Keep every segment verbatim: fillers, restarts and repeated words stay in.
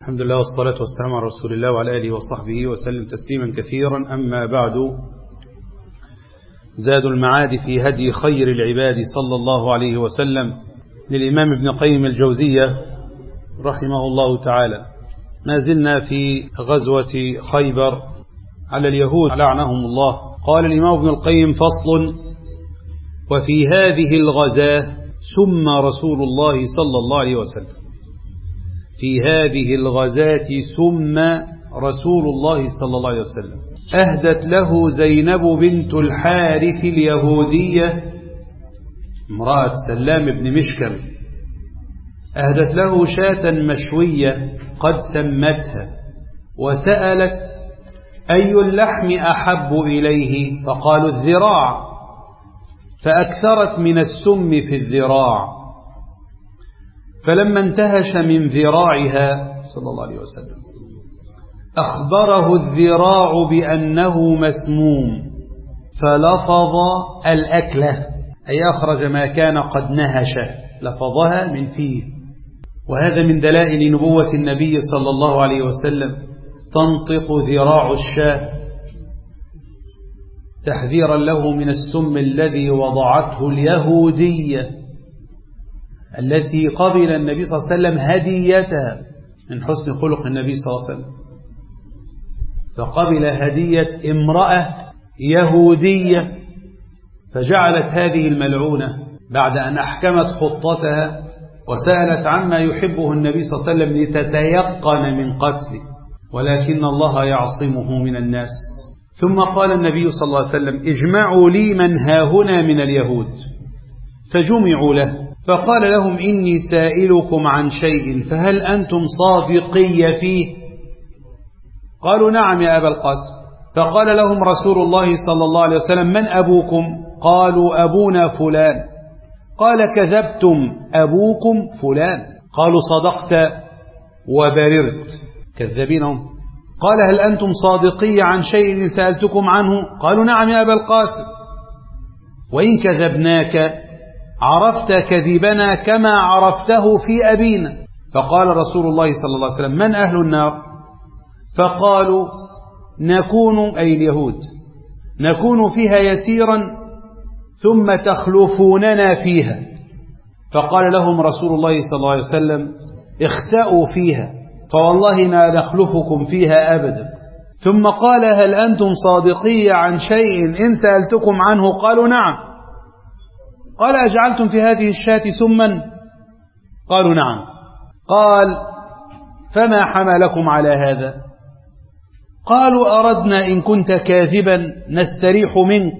الحمد لله والصلاة والسلام على رسول الله وعلى آله وصحبه وسلم تسليما كثيرا. أما بعد، زاد المعاد في هدي خير العباد صلى الله عليه وسلم للإمام ابن قيم الجوزية رحمه الله تعالى. ما زلنا في غزوة خيبر على اليهود لعنهم الله. قال الإمام ابن القيم: فصل: وفي هذه الغزاة سم رسول الله صلى الله عليه وسلم. في هذه الغزاة سم رسول الله صلى الله عليه وسلم. أهدت له زينب بنت الحارث اليهودية امرأة سلام بن مشكم، أهدت له شاة مشوية قد سمتها، وسألت: أي اللحم أحب إليه؟ فقالوا: الذراع، فأكثرت من السم في الذراع. فلما انتهش من ذراعها صلى الله عليه وسلم أخبره الذراع بأنه مسموم، فلفظ الأكلة، أي أخرج ما كان قد نهش، لفظها من فيه. وهذا من دلائل نبوة النبي صلى الله عليه وسلم. تنطق ذراع الشاة تحذيرا له من السم الذي وضعته اليهودية التي قبل النبي صلى الله عليه وسلم هديتها من حسن خلق النبي صلى الله عليه وسلم، فقبل هدية امرأة يهودية، فجعلت هذه الملعونة بعد أن أحكمت خطتها وسألت عما يحبه النبي صلى الله عليه وسلم لتتيقن من قتله، ولكن الله يعصمه من الناس. ثم قال النبي صلى الله عليه وسلم: اجمعوا لي من هاهنا من اليهود، فجمعوا له، فقال لهم: إني سائلكم عن شيء فهل أنتم صادقي فيه؟ قالوا: نعم يا أبا القاسم. فقال لهم رسول الله صلى الله عليه وسلم: من أبوكم؟ قالوا: أبونا فلان. قال: كذبتم، أبوكم فلان. قالوا: صدقت وبررت، كذبينهم. قال: هل أنتم صادقي عن شيء سألتكم عنه؟ قالوا: نعم يا أبا القاسم. وإن كذبناك عرفت كذبنا كما عرفته في أبينا. فقال رسول الله صلى الله عليه وسلم: من أهل النار؟ فقالوا: نكون، أي اليهود، نكون فيها يسيرا ثم تخلفوننا فيها. فقال لهم رسول الله صلى الله عليه وسلم: اختأوا فيها فوالله ما نخلفكم فيها أبدا. ثم قال: هل أنتم صادقي عن شيء إن سألتكم عنه؟ قالوا: نعم. قال: أجعلتم في هذه الشاة سما؟ قالوا: نعم. قال: فما حملكم على هذا؟ قالوا: أردنا إن كنت كاذبا نستريح منك،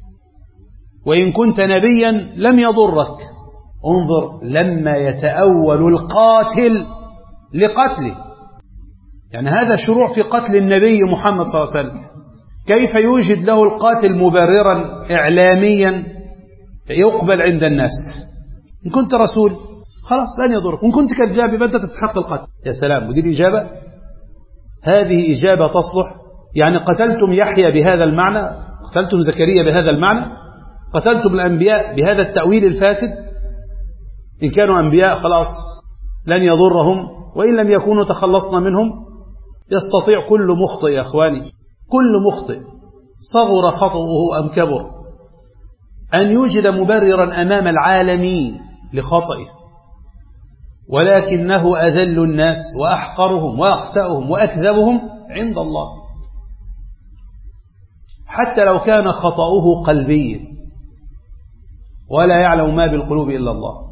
وإن كنت نبيا لم يضرك. انظر لما يتأول القاتل لقتله، يعني هذا شروع في قتل النبي محمد صلى الله عليه وسلم، كيف يوجد له القاتل مبررا إعلاميا يقبل عند الناس؟ إن كنت رسول خلاص لن يضرك، وإن كنت كذاب يبقى أنت تستحق القتل. يا سلام، ودي الإجابة، هذه إجابة تصلح؟ يعني قتلتم يحيى بهذا المعنى، قتلتم زكريا بهذا المعنى، قتلتم الأنبياء بهذا التأويل الفاسد؟ إن كانوا أنبياء خلاص لن يضرهم، وإن لم يكونوا تخلصنا منهم. يستطيع كل مخطئ يا أخواني، كل مخطئ صغر خطأه أم كبر أن يوجد مبررا أمام العالمين لخطئه، ولكنه أذل الناس وأحقرهم وأخطأهم وأكذبهم عند الله، حتى لو كان خطأه قلبيا، ولا يعلم ما بالقلوب إلا الله.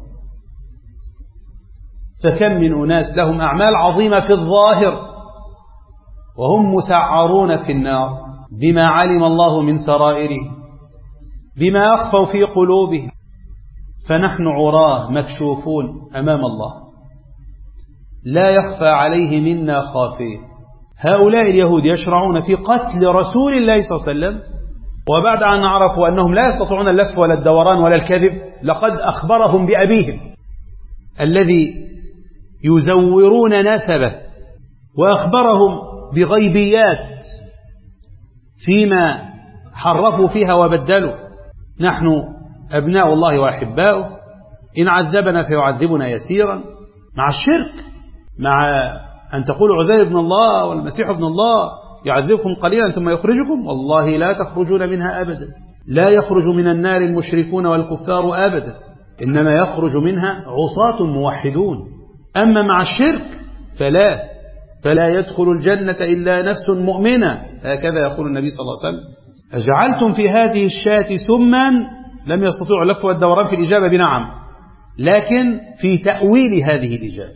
فكم من أناس لهم أعمال عظيمة في الظاهر وهم مسعرون في النار بما علم الله من سرائره، بما أخفوا في قلوبهم. فنحن عراه مكشوفون أمام الله، لا يخفى عليه منا خافيه. هؤلاء اليهود يشرعون في قتل رسول الله صلى الله عليه وسلم، وبعد أن عرفوا أنهم لا يستطيعون اللف ولا الدوران ولا الكذب، لقد أخبرهم بأبيهم الذي يزورون نسبه، وأخبرهم بغيبيات فيما حرفوا فيها وبدلوا. نحن أبناء الله وأحباؤه، إن عذبنا فيعذبنا يسيرا، مع الشرك، مع أن تقولوا عزير ابن الله والمسيح ابن الله يعذبكم قليلا ثم يخرجكم، والله لا تخرجون منها أبدا. لا يخرج من النار المشركون والكفار أبدا، إنما يخرج منها عصاة موحدون. أما مع الشرك فلا فلا يدخل الجنة إلا نفس مؤمنة، هكذا يقول النبي صلى الله عليه وسلم. أجعلتم في هذه الشاة سما؟ لم يستطيعوا اللف والدوران في الإجابة بنعم، لكن في تأويل هذه الإجابة،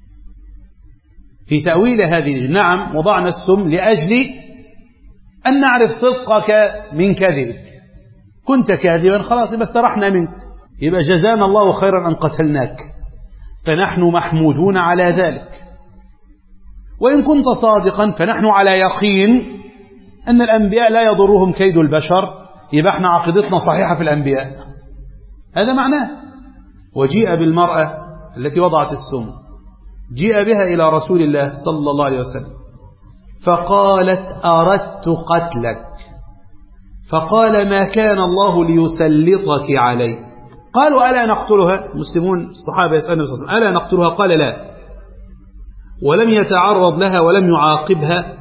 في تأويل هذه الإجابة نعم وضعنا السم لأجل أن نعرف صدقك من كذبك. كنت كاذبا خلاص يبقى استرحنا منك، يبقى جزانا الله خيرا أن قتلناك، فنحن محمودون على ذلك. وإن كنت صادقا فنحن على يقين أن الأنبياء لا يضرهم كيد البشر، يبقى احنا عقيدتنا صحيحة في الأنبياء، هذا معناه. وجيء بالمرأة التي وضعت السم، جيء بها إلى رسول الله صلى الله عليه وسلم فقالت أردت قتلك، فقال ما كان الله ليسلطك علي. قالوا ألا نقتلها؟ مسلمون الصحابة يسألون صلى الله عليه وسلم ألا نقتلها؟ قال لا، ولم يتعرض لها ولم يعاقبها،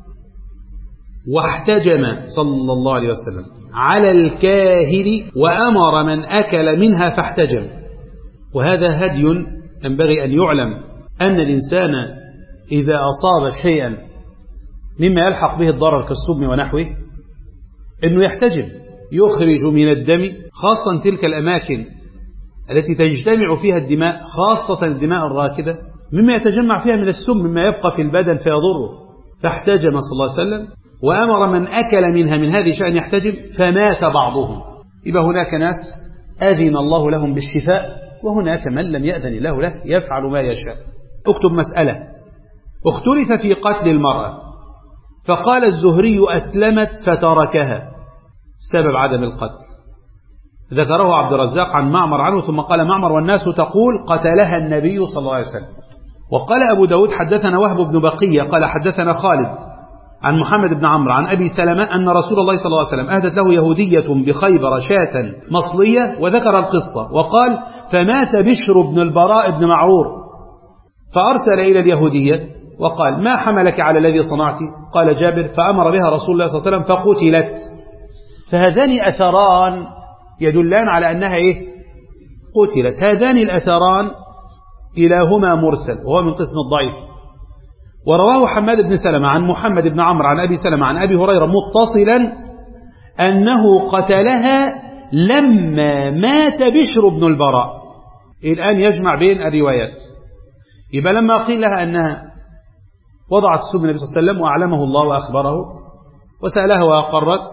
واحتجم صلى الله عليه وسلم على الكاهل وأمر من أكل منها فاحتجم. وهذا هدي ينبغي أن يعلم أن الإنسان إذا أصاب شيئا مما يلحق به الضرر كالسم ونحوه أنه يحتجم، يخرج من الدم، خاصة تلك الأماكن التي تجتمع فيها الدماء، خاصة الدماء الراكدة، مما يتجمع فيها من السم مما يبقى في البدن فيضره. فاحتجم صلى الله عليه وسلم وأمر من أكل منها من هذه شأن يحتجم، فمات بعضهم. يبقى هناك ناس أذن الله لهم بالشفاء، وهناك من لم يأذن الله له يفعل ما يشاء. اكتب مسألة، اختلف في قتل المرأة، فقال الزهري أسلمت فتركها سبب عدم القتل، ذكره عبد الرزاق عن معمر عنه، ثم قال معمر والناس تقول قتلها النبي صلى الله عليه وسلم. وقال أبو داود حدثنا وهب بن بقية قال حدثنا خالد عن محمد بن عمرو عن أبي سلمة أن رسول الله صلى الله عليه وسلم أهدت له يهودية بخيبر شاة مصلية، وذكر القصة وقال فمات بشر بن البراء بن معرور، فأرسل إلى اليهودية وقال ما حملك على الذي صنعت؟ قال جابر فأمر بها رسول الله صلى الله عليه وسلم فقتلت. فهذان أثران يدلان على أنها إيه؟ قتلت. هذان الأثران كلاهما مرسل وهو من قسم الضعيف. ورواه حماد بن سلمة عن محمد بن عمرو عن أبي سلمة عن أبي هريرة متصلا أنه قتلها لما مات بشر بن البراء. الآن يجمع بين الروايات. يبقى لما قيل لها أنها وضعت السم النبي صلى الله عليه وسلم وأعلمه الله وأخبره وسألها وأقرت،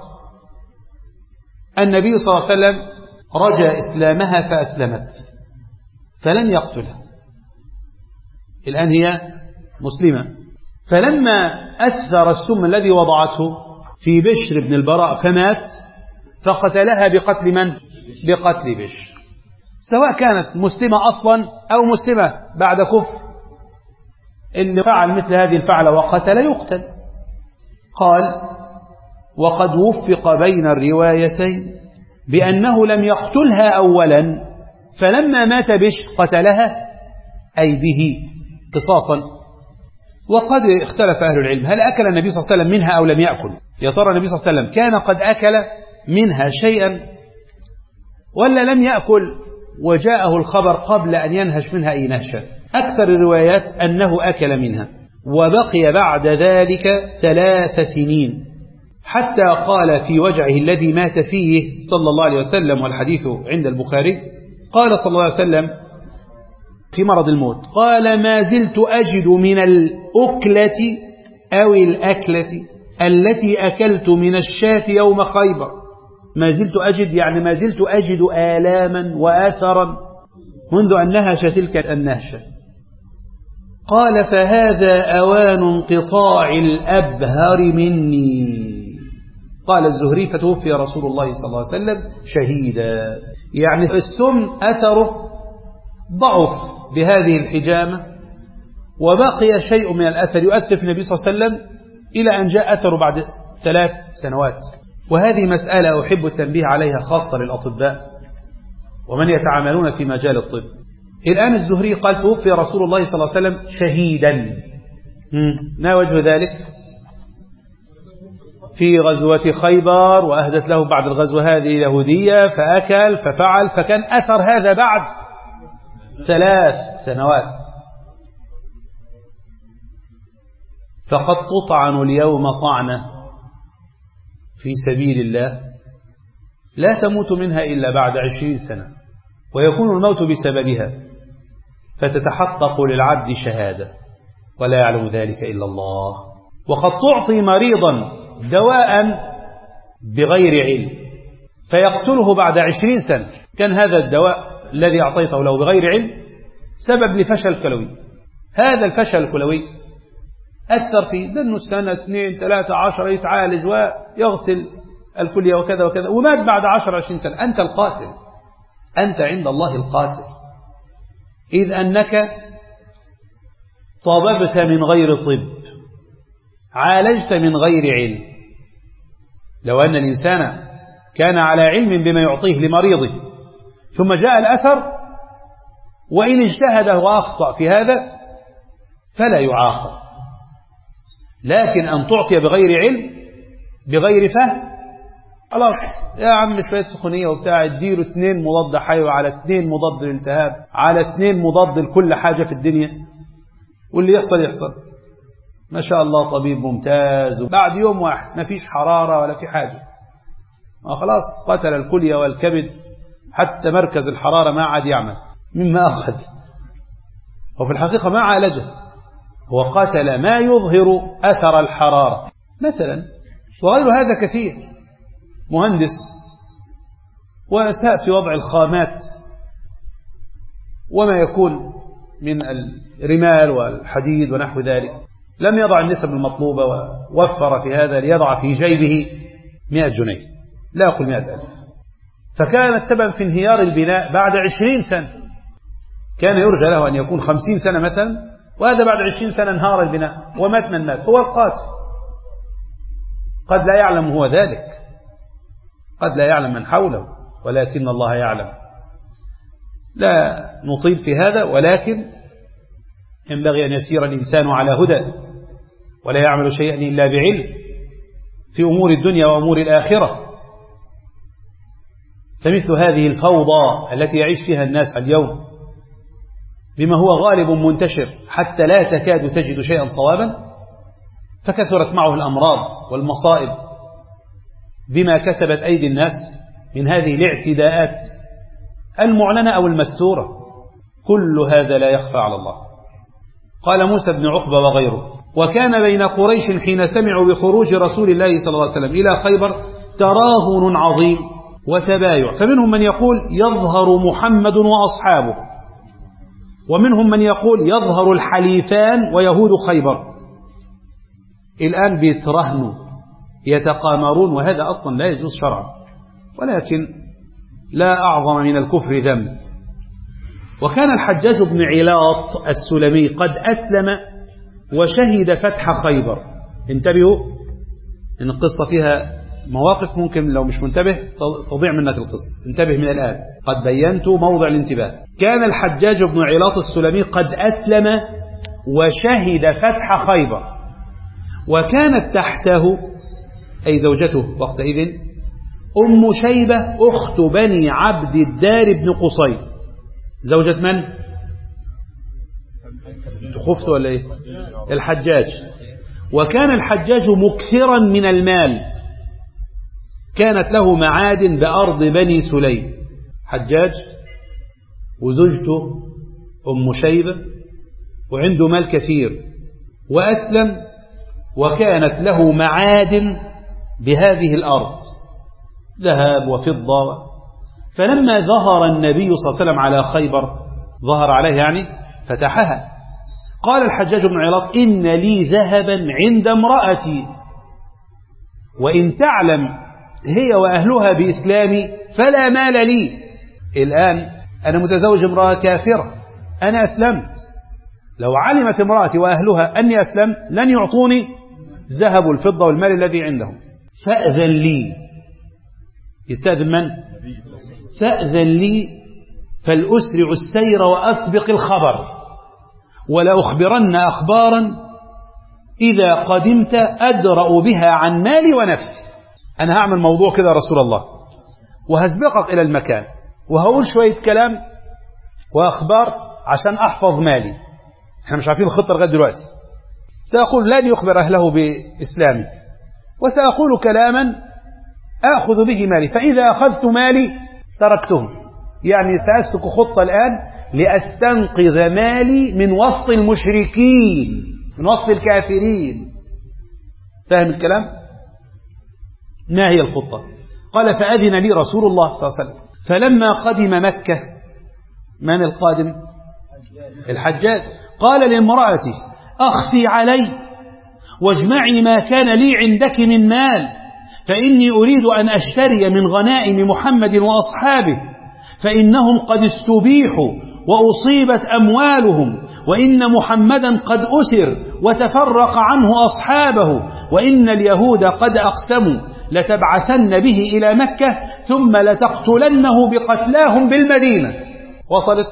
النبي صلى الله عليه وسلم رجى إسلامها فأسلمت فلم يقتلها. الآن هي مسلمة. فلما أثر السم الذي وضعته في بشر بن البراء فمات، فقتلها بقتل من؟ بقتل بشر، سواء كانت مسلمة أصلا أو مسلمة بعد كفر. اللي فعل مثل هذه الفعلة وقتل يقتل. قال وقد وفق بين الروايتين بأنه لم يقتلها أولا، فلما مات بشر قتلها أي به قصاصا. وقد اختلف أهل العلم هل أكل النبي صلى الله عليه وسلم منها أو لم يأكل؟ يا ترى النبي صلى الله عليه وسلم كان قد أكل منها شيئا ولا لم يأكل وجاءه الخبر قبل أن ينهش منها أي نهشة؟ أكثر الروايات أنه أكل منها، وبقي بعد ذلك ثلاث سنين حتى قال في وجعه الذي مات فيه صلى الله عليه وسلم، والحديث عند البخاري، قال صلى الله عليه وسلم في مرض الموت قال ما زلت أجد من الأكلة أو الأكلة التي أكلت من الشاة يوم خيبر. ما زلت أجد يعني ما زلت أجد آلاما وآثرا منذ أن نهش تلك النهشة. قال فهذا أوان انقطاع الأبهر مني. قال الزهري فتوفي رسول الله صلى الله عليه وسلم شهيدا. يعني السم أثره ضعف بهذه الحجامة، وبقي شيء من الأثر يؤثر في النبي صلى الله عليه وسلم إلى أن جاء أثره بعد ثلاث سنوات. وهذه مسألة أحب التنبيه عليها خاصة للأطباء ومن يتعاملون في مجال الطب. الآن الزهري قال توفي رسول الله صلى الله عليه وسلم شهيدا، ما وجه ذلك؟ في غزوة خيبر، وأهدت له بعد الغزوة هذه يهودية فأكل ففعل، فكان أثر هذا بعد ثلاث سنوات. فقد تطعن اليوم طعنة في سبيل الله لا تموت منها إلا بعد عشرين سنة، ويكون الموت بسببها، فتتحقق للعبد شهادة ولا يعلم ذلك إلا الله. وقد تعطي مريضا دواء بغير علم فيقتله بعد عشرين سنة، كان هذا الدواء الذي أعطيته له بغير علم سبب لفشل كلوي. هذا الفشل الكلوي أثر فيه، دنه سنة اثنين ثلاثة عشر يتعالج ويغسل الكلية وكذا وكذا، ومات بعد عشر عشرين سنة. أنت القاتل، أنت عند الله القاتل، إذ أنك طببت من غير طب، عالجت من غير علم. لو أن الإنسان كان على علم بما يعطيه لمريضه ثم جاء الأثر وإن اجتهد وأخطأ في هذا فلا يعاقب، لكن أن تعطي بغير علم بغير فهم، خلاص يا عم شوية سخونية وبتاع، اديله اثنين مضاد حيوي على اثنين مضاد للالتهاب على اثنين مضاد لكل حاجة في الدنيا، واللي يحصل يحصل، ما شاء الله طبيب ممتاز، وبعد يوم واحد ما فيش حرارة ولا في حاجة، خلاص قتل الكلية والكبد، حتى مركز الحرارة ما عاد يعمل مما أخذ، وفي الحقيقة ما عالجه، هو قتل ما يظهر أثر الحرارة مثلا. وغير هذا كثير، مهندس وأساء في وضع الخامات وما يكون من الرمال والحديد ونحو ذلك، لم يضع النسب المطلوبة ووفر في هذا ليضع في جيبه مئة جنيه، لا أقول مئة ألف، فكانت سبب في انهيار البناء بعد عشرين سنة. كان يرجى له أن يكون خمسين سنة مثلا، وهذا بعد عشرين سنة انهار البناء ومات من مات، هو القاتل. قد لا يعلم هو ذلك، قد لا يعلم من حوله، ولكن الله يعلم. لا نطيل في هذا، ولكن ينبغي أن يسير الإنسان على هدى ولا يعمل شيئا إلا بعلم في أمور الدنيا وأمور الآخرة. فمثل هذه الفوضى التي يعيش فيها الناس اليوم بما هو غالب منتشر حتى لا تكاد تجد شيئا صوابا، فكثرت معه الأمراض والمصائب بما كسبت أيدي الناس من هذه الاعتداءات المعلنة أو المستورة، كل هذا لا يخفى على الله. قال موسى بن عقبة وغيره: وكان بين قريش حين سمعوا بخروج رسول الله صلى الله عليه وسلم إلى خيبر تراهن عظيم وتبايع، فمنهم من يقول يظهر محمد وأصحابه، ومنهم من يقول يظهر الحليفان ويهود خيبر. الآن بيترهنوا يتقامرون، وهذا أصلا لا يجوز شرعا، ولكن لا أعظم من الكفر ذنب. وكان الحجاج بن علاط السلمي قد أسلم وشهد فتح خيبر. انتبهوا إن القصة فيها مواقف ممكن لو مش منتبه تضيع منك القصة، انتبه من الآن، قد بينت موضع الانتباه. كان الحجاج بن علاط السلمي قد أسلم وشهد فتح خيبر، وكانت تحته أي زوجته وقتئذ أم شيبة أخت بني عبد الدار بن قصي. زوجة من؟ خفت ولا إيه؟ الحجاج. وكان الحجاج مكثرا من المال، كانت له معادن بأرض بني سليم. حجاج وزوجته أم شيبة وعنده مال كثير، وأسلم وكانت له معادن بهذه الأرض ذهب وفضة. فلما ظهر النبي صلى الله عليه وسلم على خيبر، ظهر عليه يعني فتحها، قال الحجاج بن علاط: إن لي ذهبا عند امرأتي، وإن تعلم هي وأهلها بإسلامي فلا مال لي. الآن أنا متزوج امرأة كافرة، أنا أسلمت، لو علمت امرأتي وأهلها أني أسلمت لن يعطوني ذهب والفضة والمال الذي عندهم، فأذن لي. يستأذن من؟ فأذن لي فلأسرع السير وأسبق الخبر، ولا أخبرن أخبارا إذا قدمت أدرأ بها عن مالي ونفسي. أنا هعمل موضوع كده يا رسول الله، وهسبقك إلى المكان، وهقول شوية كلام وأخبار عشان أحفظ مالي. احنا مش عارفين الخطة لغاية دلوقتي. سأقول لن يخبر أهله بإسلامي، وسأقول كلاما آخذ به مالي، فإذا أخذت مالي تركتهم. يعني سأسلك خطة الآن لأستنقذ مالي من وسط المشركين، من وسط الكافرين. فاهم الكلام؟ ما هي الخطة؟ قال فأذن لي رسول الله صلى الله عليه وسلم. فلما قدم مكة، من القادم؟ الحجاج. قال لامرأتي أخفي علي واجمعي ما كان لي عندك من مال، فإني أريد أن أشتري من غنائم محمد وأصحابه، فإنهم قد استبيحوا وأصيبت أموالهم، وإن محمدا قد أسر وتفرق عنه أصحابه، وإن اليهود قد أقسموا لتبعثن به إلى مكة ثم لتقتلنه بقتلاهم بالمدينة. وصلت؟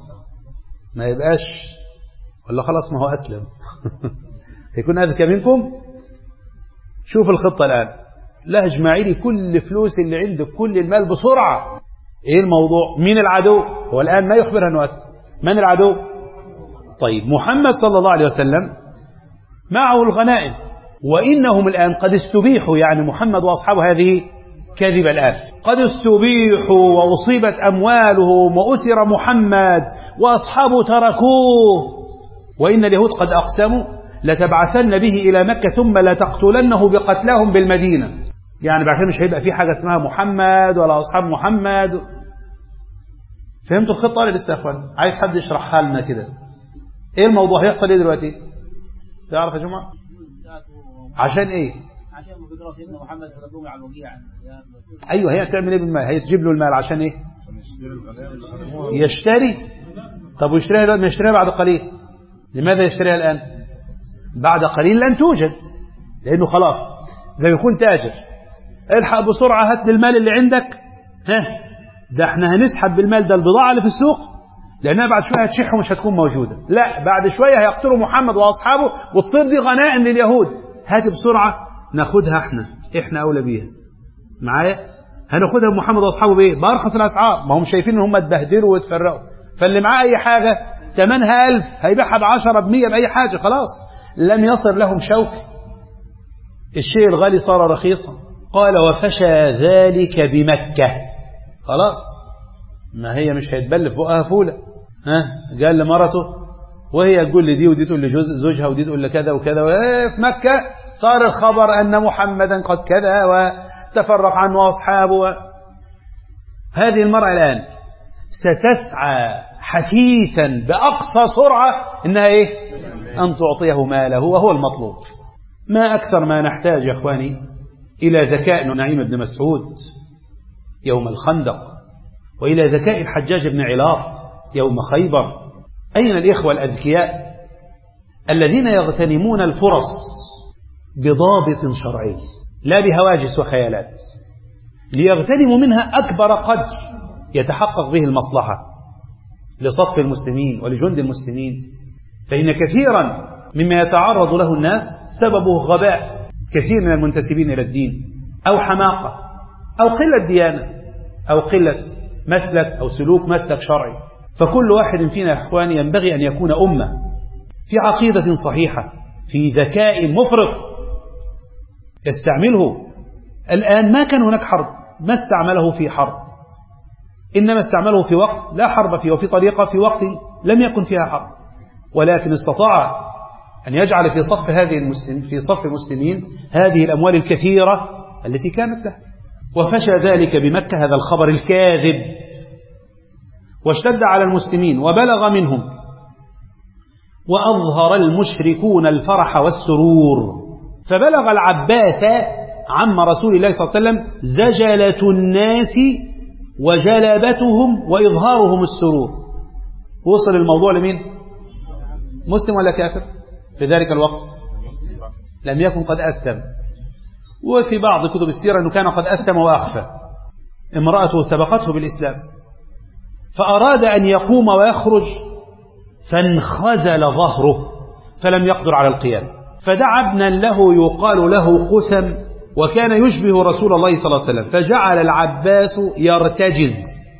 ما يبقاش ولا خلاص ما هو أسلم يكون أذكى منكم. شوف الخطة الآن، لا اجمعي لي كل فلوس اللي عندك، كل المال بسرعة. ايه الموضوع؟ مين العدو؟ هو الآن ما يخبر أنه أسلم. من العدو؟ طيب محمد صلى الله عليه وسلم معه الغنائم، وإنهم الآن قد استبيحوا، يعني محمد وأصحابه هذه كذبة الآن، قد استبيحوا وأصيبت أموالهم وأسر محمد وأصحابه تركوه، وإن اليهود قد أقسموا لتبعثن به إلى مكة ثم لتقتلنه بقتلهم بالمدينة. يعني بعد كده مش هيبقى في حاجة اسمها محمد ولا أصحاب محمد. فهمتوا الخطة ولا لسه يا أخوان؟ عايز حد يشرحها لنا كده. إيه الموضوع؟ هيحصل إيه دلوقتي؟ تعرف يا جماعة؟ عشان إيه؟ عشان بيقرأ سيدنا محمد تقدمه على الوجيع. أيوه، هي هتعمل إيه بالمال؟ هي تجيب له المال عشان إيه؟ يشتري. طب ويشتريها دلوقتي؟ ما يشتريها بعد قليل. لماذا يشتريها الآن؟ بعد قليل لن توجد، لأنه خلاص زي يكون تاجر، الحق بسرعة هات المال اللي عندك، ها ده احنا هنسحب بالمال ده البضاعة اللي في السوق، لأنها بعد شوية هتشح ومش هتكون موجودة. لا، بعد شوية هيقتلوا محمد وأصحابه وتصير دي غنائم لليهود. هات بسرعة ناخدها احنا، احنا أولى بيها. معايا؟ هناخدها محمد وأصحابه بإيه؟ بأرخص الأسعار. ما هم شايفين ان هم اتبهدلوا واتفرقوا، فاللي معاه أي حاجة ثمنها ألف هيبيعها بعشرة بمية بأي حاجة. خلاص لم يصل لهم شوك، الشيء الغالي صار رخيصا. قال وفشى ذلك بمكة. خلاص ما هي مش هيتبل فوقها فولة. ها قال لمرته، وهي تقول لي دي ودي تقول لي زوجها ودي تقول لي كذا وكذا. في مكة صار الخبر أن محمدا قد كذا وتفرق عنه أصحابه. هذه المرأة الآن ستسعى حثيثا بأقصى سرعة إنها إيه؟ أن تعطيه ماله، وهو المطلوب. ما أكثر ما نحتاج يا أخواني إلى ذكاء نعيم بن مسعود يوم الخندق، وإلى ذكاء الحجاج بن علاط يوم خيبر. أين الإخوة الأذكياء الذين يغتنمون الفرص بضابط شرعي لا بهواجس وخيالات، ليغتنموا منها أكبر قدر يتحقق به المصلحة لصف المسلمين ولجند المسلمين. فإن كثيرا مما يتعرض له الناس سببه غباء كثير من المنتسبين إلى الدين، أو حماقة، أو قلة ديانة، أو قلة مسلك أو سلوك مسلك شرعي. فكل واحد فينا يا إخواني ينبغي أن يكون أمة في عقيدة صحيحة، في ذكاء مفرط يستعمله. الآن ما كان هناك حرب، ما استعمله في حرب، إنما استعمله في وقت لا حرب فيه، وفي طريقة في وقت لم يكن فيها حرب، ولكن استطاع أن يجعل في صف هذه المسلمين في صف المسلمين هذه الأموال الكثيرة التي كانت له. وفشى ذلك بمكة هذا الخبر الكاذب، واشتد على المسلمين وبلغ منهم، وأظهر المشركون الفرح والسرور. فبلغ العباس عم رسول الله صلى الله عليه وسلم زجلة الناس وجلبتهم وإظهارهم السرور. وصل الموضوع لمين؟ مسلم ولا كافر في ذلك الوقت؟ لم يكن قد أسلم. وفي بعض كتب السيرة أنه كان قد أسلم وأخفى. امرأته سبقته بالإسلام، فأراد أن يقوم ويخرج فانخزل ظهره فلم يقدر على القيام، فدعا ابنا له يقال له قثم، وكان يشبه رسول الله صلى الله عليه وسلم، فجعل العباس يرتجز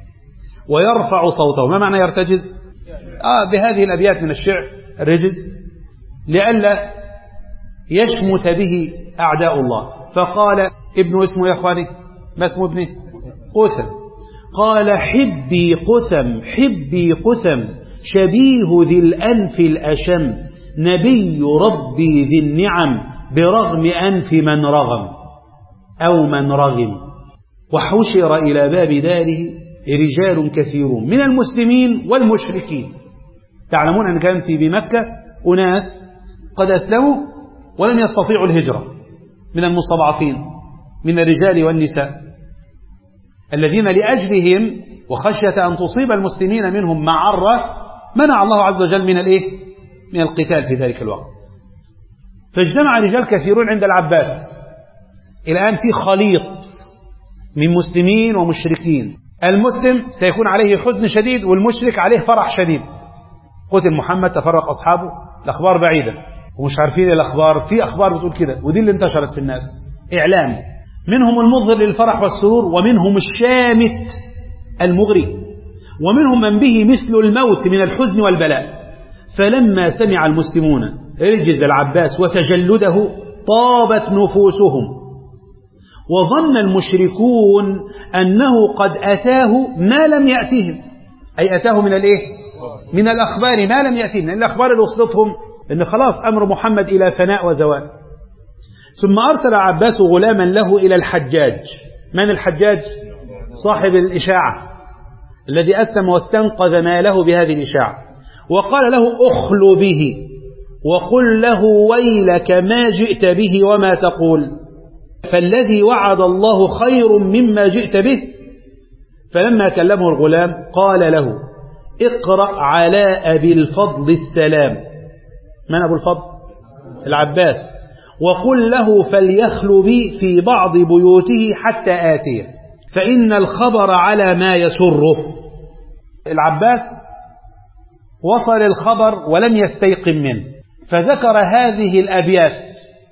ويرفع صوته. ما معنى يرتجز؟ آه بهذه الأبيات من الشعر الرجز، لئلا يشمت به أعداء الله. فقال ابنه اسمه يا أخواني، ما اسمه ابنه؟ قثم. قال حبي قثم حبي قثم شبيه ذي الأنف الأشم، نبي ربي ذي النعم برغم أنف من رغم أو من رغم. وحشر إلى باب داره رجال كثيرون من المسلمين والمشركين. تعلمون أن كان في بمكة أناس قد أسلموا ولم يستطيعوا الهجرة من المستضعفين من الرجال والنساء، الذين لأجلهم وخشية أن تصيب المسلمين منهم معرة منع الله عز وجل من الإيه؟ من القتال في ذلك الوقت. فاجتمع رجال كثيرون عند العباس. الآن في خليط من مسلمين ومشركين. المسلم سيكون عليه حزن شديد، والمشرك عليه فرح شديد. قتل محمد، تفرق أصحابه، الأخبار بعيدة ومش عارفين الأخبار. في أخبار بتقول كده، ودي اللي انتشرت في الناس، إعلام منهم المظهر للفرح والسرور، ومنهم الشامت المغري، ومنهم من به مثل الموت من الحزن والبلاء. فلما سمع المسلمون رجز العباس وتجلده طابت نفوسهم، وظن المشركون أنه قد أتاه ما لم يأتهم، أي أتاه من الإيه؟ من الأخبار ما لم يأتهم، لأن الأخبار اللي وصلتهم أن خلاص أمر محمد إلى فناء وزوال. ثم أرسل عباس غلاما له إلى الحجاج. من الحجاج؟ صاحب الإشاعة الذي أثم واستنقذ ماله بهذه الإشاعة، وقال له أخل به وقل له ويلك ما جئت به وما تقول، فالذي وعد الله خير مما جئت به. فلما كلمه الغلام قال له اقرأ على أبي الفضل السلام. من أبو الفضل؟ العباس. وقل له فليخل بي في بعض بيوته حتى آتيه، فإن الخبر على ما يسره. العباس وصل الخبر ولم يستيقن منه، فذكر هذه الأبيات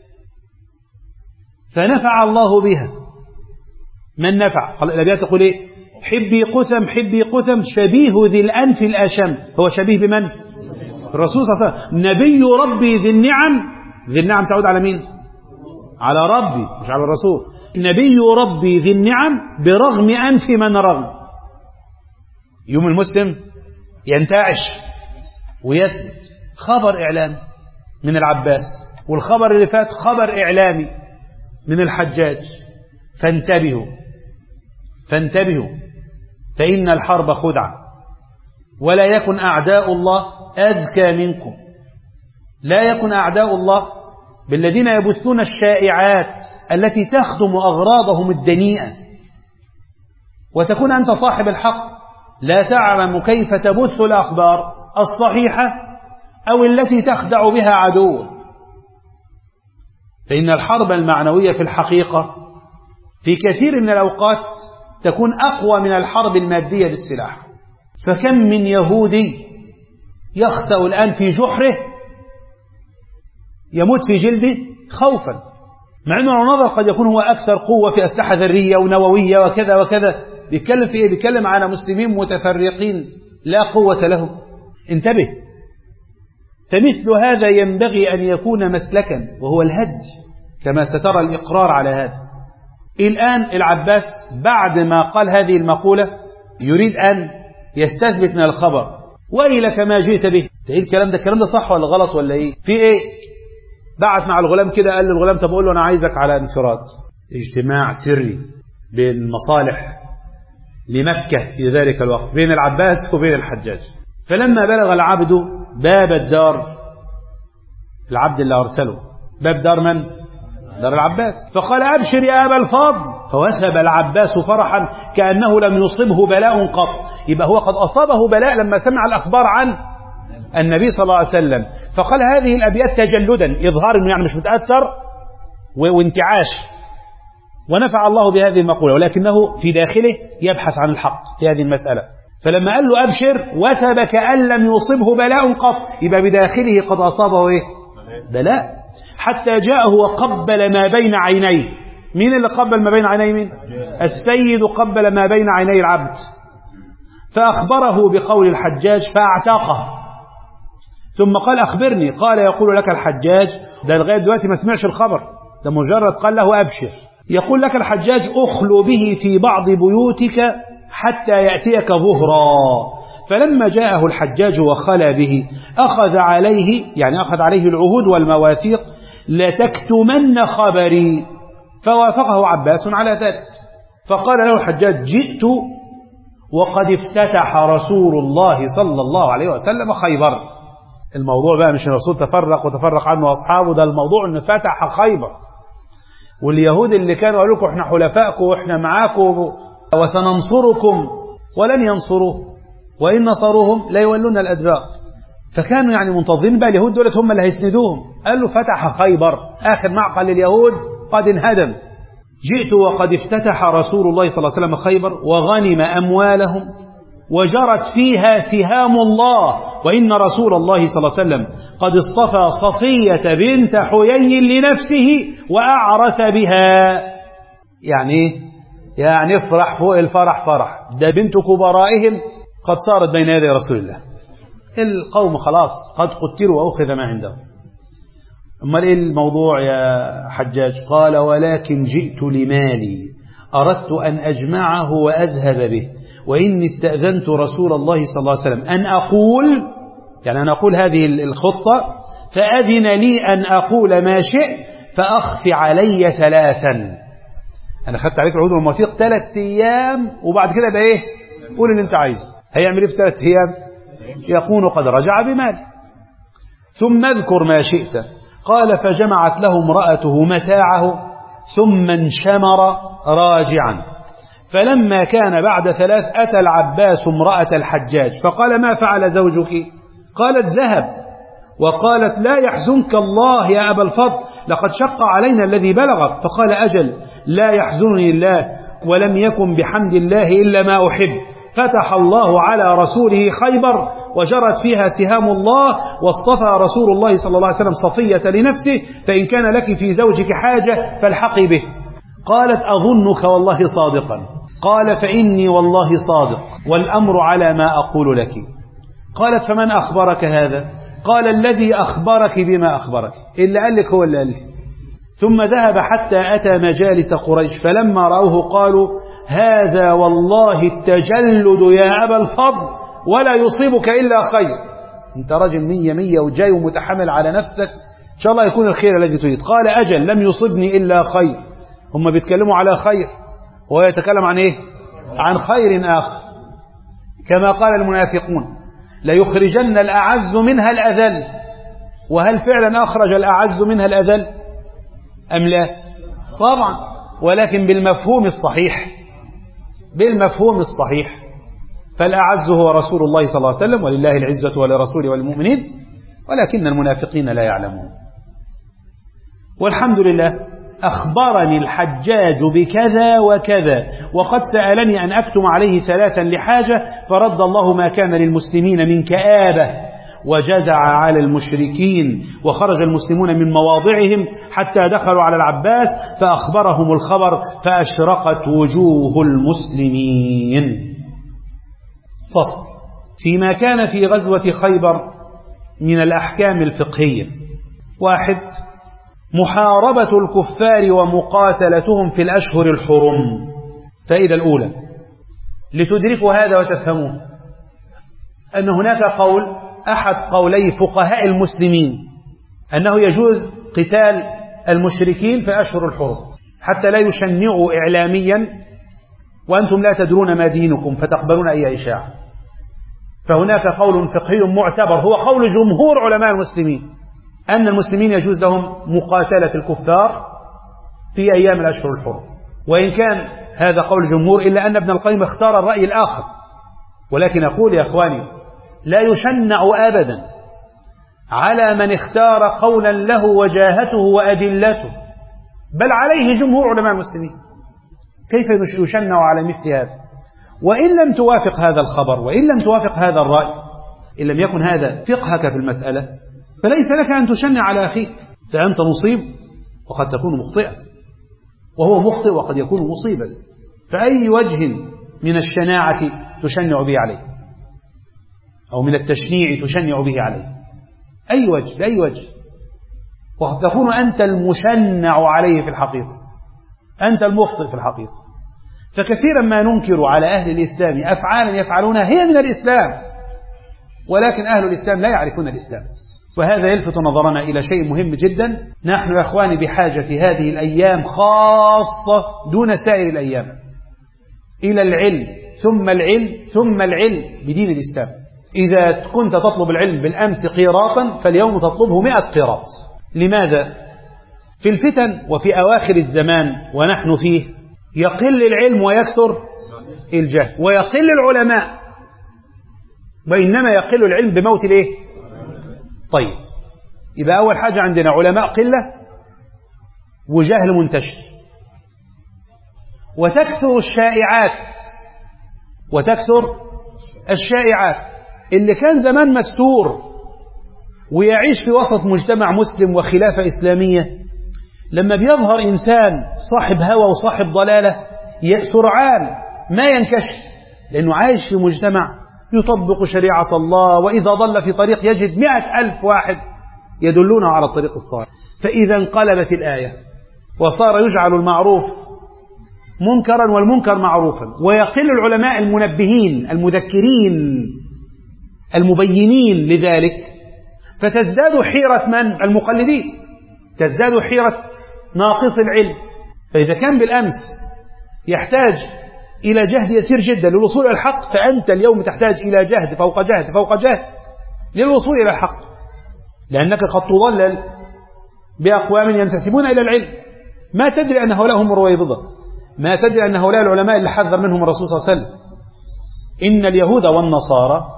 فنفع الله بها. من نفع؟ قال الأبيات تقول إيه؟ حبي قثم حبي قثم شبيه ذي الأنف الأشم. هو شبيه بمن؟ الرسول صلى الله عليه وسلم. نبي ربي ذي النعم. ذي النعم تعود على مين؟ على ربي مش على الرسول. نبي ربي ذي النعم برغم أنف من رغم. يوم المسلم ينتعش ويثبت. خبر إعلامي من العباس، والخبر اللي فات خبر إعلامي من الحجاج. فانتبهوا فانتبهوا فإن الحرب خدعة، ولا يكن أعداء الله أذكى منكم. لا يكن أعداء الله بالذين يبثون الشائعات التي تخدم أغراضهم الدنيئة، وتكون أنت صاحب الحق لا تعلم كيف تبث الأخبار الصحيحة أو التي تخدع بها عدو. فإن الحرب المعنوية في الحقيقة في كثير من الأوقات تكون أقوى من الحرب المادية بالسلاح. فكم من يهودي يخسأ الآن في جحره يموت في جلده خوفا، مع أنه لو نظر قد يكون هو أكثر قوة في أسلحة ذرية ونووية وكذا وكذا. بيتكلم في إيه؟ بيتكلم على مسلمين متفرقين لا قوة لهم. انتبه. فمثل هذا ينبغي أن يكون مسلكا، وهو الهج، كما سترى الإقرار على هذا. الآن العباس بعد ما قال هذه المقولة يريد أن يستثبت من الخبر. ويلك ما جئت به. ايه الكلام ده؟ الكلام ده صح ولا غلط ولا ايه؟ في ايه؟ بعت مع الغلام كده، قال للغلام طب اقول له انا عايزك على انفراد، اجتماع سري بين مصالح لمكة في ذلك الوقت بين العباس وبين الحجاج. فلما بلغ العبد باب الدار، العبد اللي أرسله باب دار من؟ دار العباس. فقال أبشر يا أبا الفضل، فوثب العباس فرحا كأنه لم يصبه بلاء قط. يبقى هو قد أصابه بلاء لما سمع الأخبار عن النبي صلى الله عليه وسلم. فقال هذه الأبيات تجلدا، إظهار أنه يعني مش متأثر وانتعاش، ونفع الله بهذه المقولة، ولكنه في داخله يبحث عن الحق في هذه المسألة. فلما قال له أبشر وثب كأن لم يصبه بلاء قط، يبقى بداخله قد أصابه إيه؟ بلاء. حتى جاءه وقبل ما بين عينيه. مين اللي قبل ما بين عينيه؟ مين؟ السيد قبل ما بين عيني العبد، فأخبره بقول الحجاج فاعتقه. ثم قال أخبرني. قال يقول لك الحجاج، ده لغاية دلوقتي ما سمعش الخبر، ده مجرد قال له أبشر. يقول لك الحجاج أخلو به في بعض بيوتك حتى يأتيك ظهرا. فلما جاءه الحجاج وخلى به أخذ عليه، يعني أخذ عليه العهود والمواثيق، لتكتمن خبري. فوافقه عباس على ذلك. فقال له الحجاج جئت وقد افتتح رسول الله صلى الله عليه وسلم خيبر. الموضوع بقى مش الرسول تفرق وتفرق عنه أصحابه، ده الموضوع أنه فتح خيبر، واليهود اللي كانوا قالوا لكم احنا حلفائكم واحنا معاكم وسننصركم ولن ينصروه، وإن نصروهم لا يولون الأدبار. فكانوا يعني منتظرين بقى اليهود دولت هم اللي هيسندوهم. قال له فتح خيبر، آخر معقل اليهود قد انهدم. جئت وقد افتتح رسول الله صلى الله عليه وسلم خيبر وغنم أموالهم وجرت فيها سهام الله، وإن رسول الله صلى الله عليه وسلم قد اصطفى صفية بنت حيي لنفسه وأعرس بها. يعني يعني افرح فوق الفرح فرح، ده بنت كبرائهم قد صارت بين يدي رسول الله. القوم خلاص قد قتلوا وأخذ ما عندهم. أما إيه الموضوع يا حجاج؟ قال ولكن جئت لمالي، أردت أن أجمعه وأذهب به، وإني استأذنت رسول الله صلى الله عليه وسلم أن أقول، يعني أن أقول هذه الخطة، فأذن لي أن أقول ما شئت فأخفي علي ثلاثا. أنا خدت عليك العهود والمواثيق ثلاث أيام، وبعد كده بقى إيه؟ قول اللي أنت عايزه. هيعمل إيه في ثلاث أيام؟ يكون قد رجع بمال. ثم اذكر ما شئت. قال فجمعت له امرأته متاعه ثم انشمر راجعا. فلما كان بعد ثلاث أتى العباس امرأة الحجاج فقال ما فعل زوجك؟ قالت ذهب. وقالت لا يحزنك الله يا أبا الفضل، لقد شق علينا الذي بلغك. فقال أجل لا يحزنني الله، ولم يكن بحمد الله إلا ما أحب. فتح الله على رسوله خيبر وجرت فيها سهام الله، واصطفى رسول الله صلى الله عليه وسلم صفية لنفسه، فإن كان لك في زوجك حاجة فالحقي به. قالت أظنك والله صادقا. قال فإني والله صادق، والأمر على ما أقول لك. قالت فمن أخبرك هذا؟ قال الذي أخبرك بما أخبرك، إلا قال لك هو اللي قال لي. ثم ذهب حتى أتى مجالس قريش، فلما رأوه قالوا هذا والله التجلد يا أبا الفضل ولا يصيبك إلا خير. انت راجل مية مية وجاي ومتحمل على نفسك، إن شاء الله يكون الخير الذي تريد. قال أجل لم يصبني إلا خير. هم بيتكلموا على خير وهو يتكلم عن إيه؟ عن خير آخر. كما قال المنافقون ليخرجن الأعز منها الأذل. وهل فعلا أخرج الأعز منها الأذل أم لا؟ طبعا، ولكن بالمفهوم الصحيح، بالمفهوم الصحيح. فالأعز هو رسول الله صلى الله عليه وسلم، ولله العزة ولرسوله والمؤمنين، ولكن المنافقين لا يعلمون. والحمد لله أخبرني الحجاج بكذا وكذا، وقد سألني أن أكتم عليه ثلاثا لحاجة، فرد الله ما كان للمسلمين من كآبة وجزع على المشركين، وخرج المسلمون من مواضعهم حتى دخلوا على العباس فأخبرهم الخبر فأشرقت وجوه المسلمين. فصل فيما كان في غزوة خيبر من الأحكام الفقهية. واحد، محاربة الكفار ومقاتلتهم في الأشهر الحرم. فائدة الأولى لتدركوا هذا وتفهموه، أن هناك قول أحد قولي فقهاء المسلمين أنه يجوز قتال المشركين في أشهر الحرم حتى لا يشنعوا إعلاميا وأنتم لا تدرون ما دينكم فتقبلون أي إشاعة. فهناك قول فقهي معتبر هو قول جمهور علماء المسلمين أن المسلمين يجوز لهم مقاتلة الكفار في أيام الأشهر الحرم، وإن كان هذا قول جمهور إلا أن ابن القيم اختار الرأي الآخر. ولكن أقول يا أخواني لا يشنع أبدا على من اختار قولا له وجاهته وأدلته، بل عليه جمهور علماء المسلمين. كيف يشنع على مثل هذا؟ وإن لم توافق هذا الخبر وإن لم توافق هذا الرأي، إن لم يكن هذا فقهك في المسألة، فليس لك أن تشنع على أخيك. فأنت مصيب وقد تكون مخطئا، وهو مخطئ وقد يكون مصيبا، فأي وجه من الشناعة تشنع به عليه، أو من التشنيع تشنع به عليه، أي وجه بأي وجه، وقد تكون أنت المشنع عليه في الحقيقة، أنت المخطئ في الحقيقة. فكثيرا ما ننكر على أهل الإسلام أفعالا يفعلونها هي من الإسلام، ولكن أهل الإسلام لا يعرفون الإسلام. وهذا يلفت نظرنا إلى شيء مهم جدا. نحن يا أخواني بحاجة في هذه الأيام خاصة دون سائر الأيام إلى العلم، ثم العلم، ثم العلم بدين الإسلام. إذا كنت تطلب العلم بالأمس قيراطا فاليوم تطلبه مئة قيراط. لماذا؟ في الفتن وفي أواخر الزمان ونحن فيه يقل العلم ويكثر الجهل، ويقل العلماء، وإنما يقل العلم بموت الإيه؟ طيب، يبقى أول حاجة عندنا علماء قلة وجهل منتشر، وتكثر الشائعات، وتكثر الشائعات. اللي كان زمان مستور ويعيش في وسط مجتمع مسلم وخلافة إسلامية، لما بيظهر إنسان صاحب هوى وصاحب ضلالة سرعان ما ينكشف، لأنه عايش في مجتمع يطبق شريعة الله، وإذا ضل في طريق يجد مئة ألف واحد يدلونه على الطريق الصالح. فإذا انقلبت الآية وصار يجعل المعروف منكرا والمنكر معروفا، ويقل العلماء المنبهين المذكرين المبينين لذلك، فتزداد حيرة من؟ المقلدين، تزداد حيرة ناقص العلم. فإذا كان بالأمس يحتاج إلى جهد يسير جدا للوصول إلى الحق، فأنت اليوم تحتاج إلى جهد فوق جهد فوق جهد للوصول إلى الحق، لأنك قد تضلل بأقوام ينتسبون إلى العلم، ما تدري أن هؤلاء هم الرويبضة، ما تدري أن هؤلاء العلماء اللي حذر منهم الرسول صلى الله عليه وسلم. إن اليهود والنصارى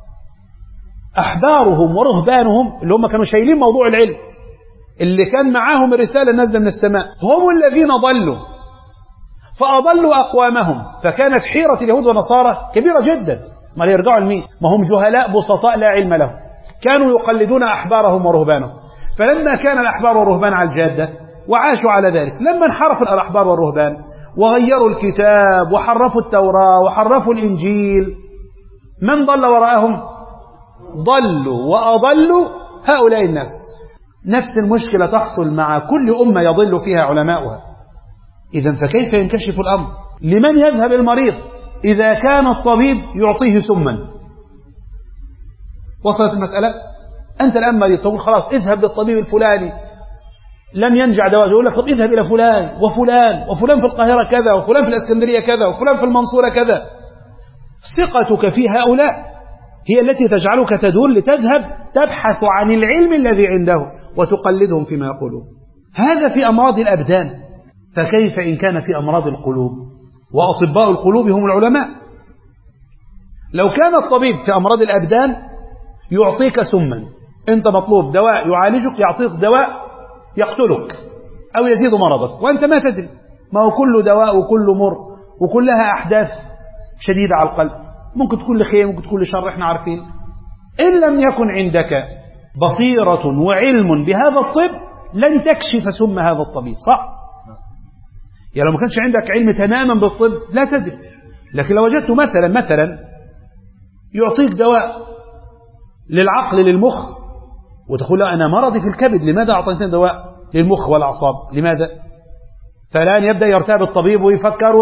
أحبارهم ورهبانهم اللي هم كانوا شايلين موضوع العلم، اللي كان معاهم الرسالة نازلة من السماء، هم الذين ضلوا فأضلوا أقوامهم. فكانت حيرة اليهود والنصارى كبيرة جدا، ما يرجعوا لمين؟ ما هم جهلاء بسطاء لا علم لهم، كانوا يقلدون أحبارهم ورهبانهم. فلما كان الأحبار والرهبان على الجادة وعاشوا على ذلك، لما انحرف الأحبار والرهبان وغيروا الكتاب وحرفوا التوراة وحرفوا الإنجيل، من ضل وراءهم؟ ضلوا وأضلوا هؤلاء الناس. نفس المشكلة تحصل مع كل أمة يضل فيها علماؤها. إذن فكيف ينكشف الأمر؟ لمن يذهب المريض إذا كان الطبيب يعطيه سما؟ وصلت المسألة؟ أنت الآن مريض، تقول خلاص اذهب للطبيب الفلاني، لم ينجع دواء، يقول لك طب اذهب إلى فلان وفلان وفلان في القاهرة كذا وفلان في الإسكندرية كذا وفلان في المنصورة كذا. ثقتك في هؤلاء هي التي تجعلك تدور لتذهب تبحث عن العلم الذي عنده وتقلدهم فيما يقولون. هذا في أمراض الأبدان، فكيف إن كان في أمراض القلوب؟ وأطباء القلوب هم العلماء. لو كان الطبيب في أمراض الأبدان يعطيك سما، أنت مطلوب دواء يعالجك، يعطيك دواء يقتلك أو يزيد مرضك وأنت ما تدري، ما هو كل دواء وكل مر وكلها أحداث شديدة على القلب، ممكن تكون لخير ممكن تكون لشر، احنا عارفين. إن لم يكن عندك بصيرة وعلم بهذا الطب لن تكشف سم هذا الطبيب، صح؟ يعني لو ما كانش عندك علم تماما بالطب لا تدري. لكن لو وجدت مثلا مثلا يعطيك دواء للعقل للمخ وتقول له أنا مرضي في الكبد، لماذا أعطيتني دواء للمخ والأعصاب؟ لماذا؟ فالآن يبدأ يرتاب الطبيب ويفكر.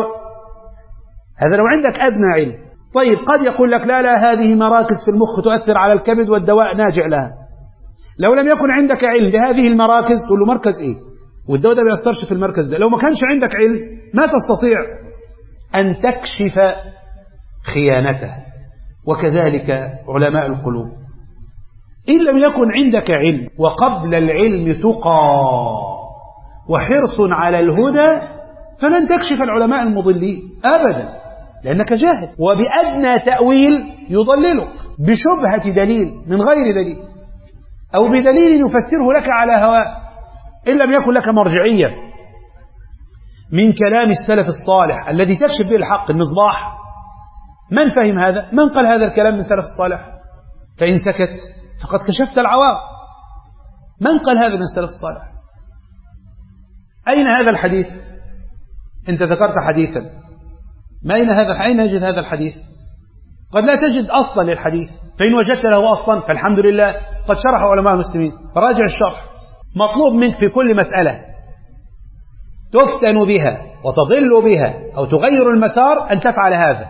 هذا لو عندك أدنى علم. طيب قد يقول لك لا لا هذه مراكز في المخ تؤثر على الكبد والدواء ناجع لها. لو لم يكن عندك علم بهذه المراكز تقول له مركز إيه؟ والدواء ده ما يأثرش في المركز ده. لو ما كانش عندك علم ما تستطيع أن تكشف خيانته. وكذلك علماء القلوب، إن لم يكن عندك علم وقبل العلم تقى وحرص على الهدى فلن تكشف العلماء المضلين أبدا، لأنك جاهل، وبأدنى تأويل يضللك بشبهة دليل من غير دليل أو بدليل يفسره لك على هواء، إن لم يكن لك مرجعية من كلام السلف الصالح الذي تكشف به الحق. المصباح من فهم هذا؟ من قال هذا الكلام من سلف الصالح؟ فإن سكت فقد كشفت العوام. من قال هذا من السلف الصالح؟ أين هذا الحديث؟ أنت ذكرت حديثا، ما أين هذا؟ أين نجد هذا الحديث؟ قد لا تجد أصلا للحديث، فإن وجدت له أصلا فالحمد لله قد شرح علماء المسلمين، راجع الشرح. مطلوب منك في كل مسألة تفتن بها وتضل بها أو تغير المسار أن تفعل هذا.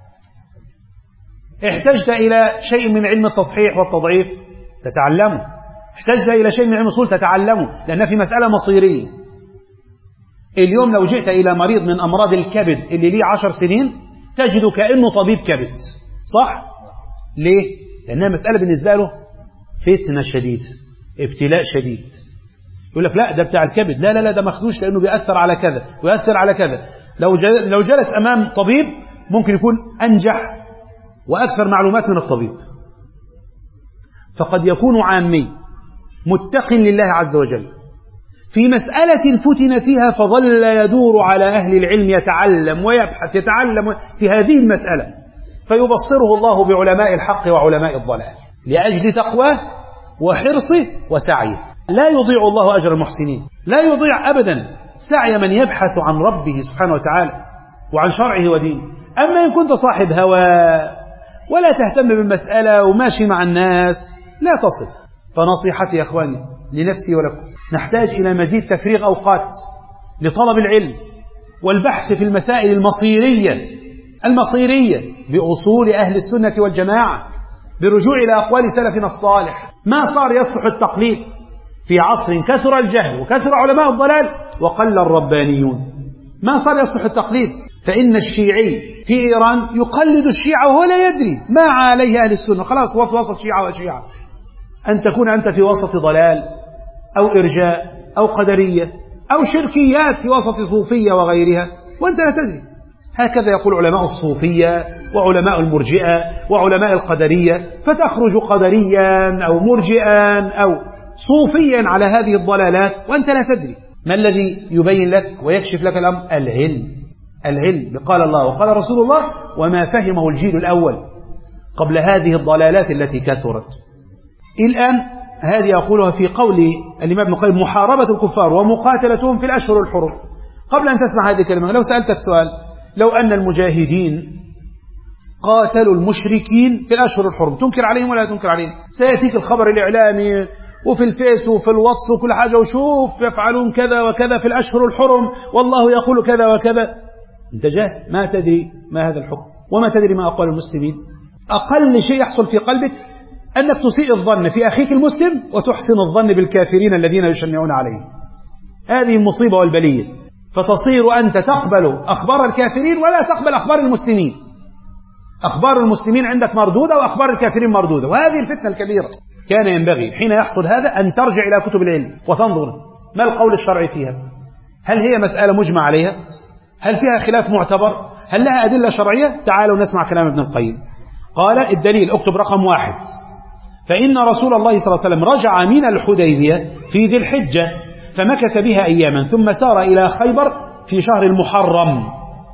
احتجت إلى شيء من علم التصحيح والتضعيف تتعلمه، احتجت إلى شيء من علم الأصول تتعلمه، لأن في مسألة مصيرية. اليوم لو جئت إلى مريض من أمراض الكبد اللي ليه عشر سنين تجد كأنه طبيب كبد، صح؟ ليه؟ لأنها مسألة بالنسبة له فتنة شديدة، ابتلاء شديد. يقول لك لا ده بتاع الكبد، لا لا لا ده مخدوش لأنه بيأثر على كذا ويأثر على كذا. لو لو جلس أمام طبيب ممكن يكون أنجح وأكثر معلومات من الطبيب، فقد يكون عامي متق لله عز وجل في مسألة فتن فيها فظل يدور على أهل العلم يتعلم ويبحث يتعلم في هذه المسألة، فيبصره الله بعلماء الحق وعلماء الضلال لأجل تقواه وحرصه وسعيه. لا يضيع الله أجر المحسنين، لا يضيع أبدا سعي من يبحث عن ربه سبحانه وتعالى وعن شرعه ودينه. أما إن كنت صاحب هوى ولا تهتم بالمسألة وماشي مع الناس لا تصل. فنصيحتي يا أخواني لنفسي ولكم، نحتاج إلى مزيد تفريغ أوقات لطلب العلم والبحث في المسائل المصيرية المصيرية بأصول أهل السنة والجماعة، برجوع إلى أقوال سلفنا الصالح. ما صار يصلح التقليد في عصر كثر الجهل وكثر علماء الضلال وقل الربانيون. ما صار يصلح التقليد، فإن الشيعي في إيران يقلد الشيعة وهو لا يدري ما عليه أهل السنة. خلاص هو في وسط شيعة وشيعة. أن تكون أنت في وسط ضلال أو إرجاء أو قدرية أو شركيات في وسط صوفية وغيرها وأنت لا تدري. هكذا يقول علماء الصوفية وعلماء المرجئة وعلماء القدرية، فتخرج قدريا أو مرجئا أو صوفيا على هذه الضلالات وأنت لا تدري. ما الذي يبين لك ويكشف لك الأمر؟ العلم. العلم بقال الله وقال رسول الله، وما فهمه الجيل الأول قبل هذه الضلالات التي كثرت. الآن هذه أقولها في قول الإمام ابن القيم: محاربة الكفار ومقاتلتهم في الأشهر الحرم. قبل أن تسمع هذه الكلمة لو سألتك سؤال: لو أن المجاهدين قاتلوا المشركين في الأشهر الحرم تنكر عليهم ولا تنكر عليهم؟ سيأتيك الخبر الإعلامي وفي الفيس وفي الواتس وكل حاجة، وشوف يفعلون كذا وكذا في الأشهر الحرم والله يقول كذا وكذا. أنت جاهل ما تدري ما هذا الحكم وما تدري ما أقوال المسلمين. أقل شيء يحصل في قلبك أنك تسيء الظن في أخيك المسلم وتحسن الظن بالكافرين الذين يشنعون عليه. هذه المصيبة والبلية. فتصير أنت تقبل أخبار الكافرين ولا تقبل أخبار المسلمين. أخبار المسلمين عندك مردودة وأخبار الكافرين مردودة، وهذه الفتنة الكبيرة. كان ينبغي حين يحصل هذا أن ترجع إلى كتب العلم وتنظر ما القول الشرعي فيها. هل هي مسألة مجمع عليها؟ هل فيها خلاف معتبر؟ هل لها أدلة شرعية؟ تعالوا نسمع كلام ابن القيم. قال: الدليل، اكتب رقم واحد: فإن رسول الله صلى الله عليه وسلم رجع من الحديبية في ذي الحجة فمكث بها أياما ثم سار إلى خيبر في شهر المحرم.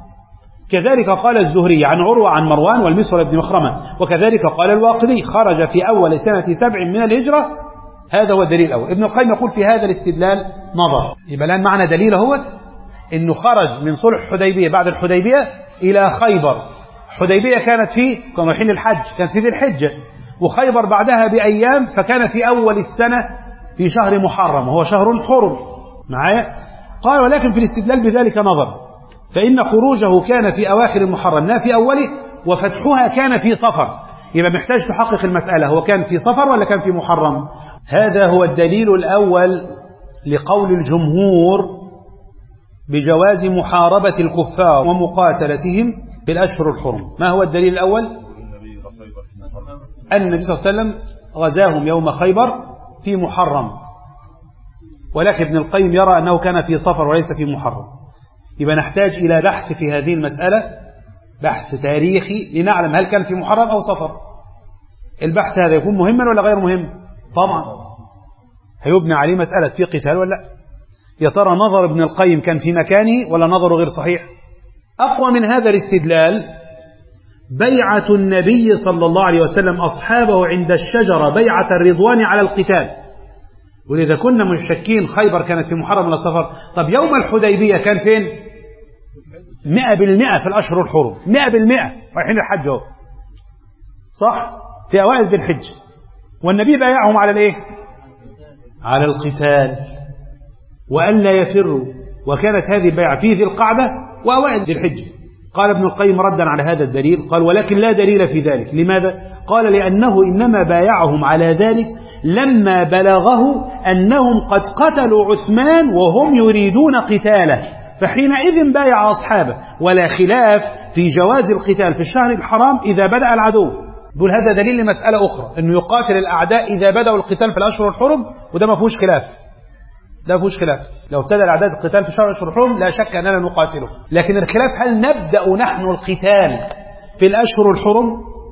كذلك قال الزهري عن عروة عن مروان والمسور بن مخرمة، وكذلك قال الواقدي: خرج في أول سنة سبع من الهجرة. هذا هو الدليل الأول. ابن القيم يقول في هذا الاستدلال نظر. يبقى الآن معنى دليل هو إنه خرج من صلح الحديبية بعد الحديبية إلى خيبر. حديبية كانت فيه كانوا رايحين الحج، كانت في ذي الحجة، وخيبر بعدها بأيام، فكان في أول السنة في شهر محرم وهو شهر حرم. معايا؟ قال: ولكن في الاستدلال بذلك نظر، فإن خروجه كان في أواخر المحرم لا في أوله، وفتحها كان في صفر. يبقى محتاج تحقق المسألة، هو كان في صفر ولا كان في محرم؟ هذا هو الدليل الأول لقول الجمهور بجواز محاربة الكفار ومقاتلتهم في الأشهر الحرم. ما هو الدليل الأول؟ أن النبي صلى الله عليه وسلم غزاهم يوم خيبر في محرم، ولكن ابن القيم يرى أنه كان في صفر وليس في محرم. يبقى نحتاج إلى بحث في هذه المسألة، بحث تاريخي لنعلم هل كان في محرم أو صفر. البحث هذا يكون مهما ولا غير مهم؟ طبعا هيبنى عليه مسألة في قتال ولا لا. يا ترى نظر ابن القيم كان في مكانه ولا نظره غير صحيح؟ أقوى من هذا الاستدلال بيعة النبي صلى الله عليه وسلم أصحابه عند الشجرة بيعة الرضوان على القتال. ولذا كنا مشكين خيبر كانت في محرم ولا صفر. طب يوم الحديبية كان فين؟ مئة بالمئة في الأشهر الحرم، مئة بالمئة رايحين الحج اهو، صح؟ في أوائل ذي الحجة، والنبي بايعهم على الايه؟ على القتال وألا يفروا، وكانت هذه البيعة في ذي القعدة وأوائل ذي الحجة. قال ابن القيم ردا على هذا الدليل، قال ولكن لا دليل في ذلك. لماذا؟ قال لأنه إنما بايعهم على ذلك لما بلغه أنهم قد قتلوا عثمان وهم يريدون قتاله، فحينئذ بايع أصحابه، ولا خلاف في جواز القتال في الشهر الحرام إذا بدأ العدو. دول هذا دليل لمسألة أخرى، أنه يقاتل الأعداء إذا بدأوا القتال في الأشهر الحرم، وده ما فيهوش خلاف، ده ما فيهوش خلاف. لو ابتدى الأعداء القتال في شهر الأشهر الحرم لا شك أننا نقاتله، لكن الخلاف هل نبدأ نحن القتال في الأشهر الحرم؟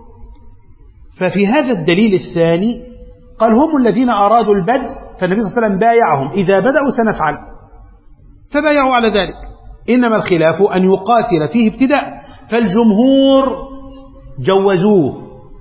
ففي هذا الدليل الثاني قال هم الذين أرادوا البدء، فالنبي صلى الله عليه وسلم بايعهم إذا بدأوا سنفعل، فبايعوا على ذلك. إنما الخلاف أن يقاتل فيه ابتداء، فالجمهور جوزوه،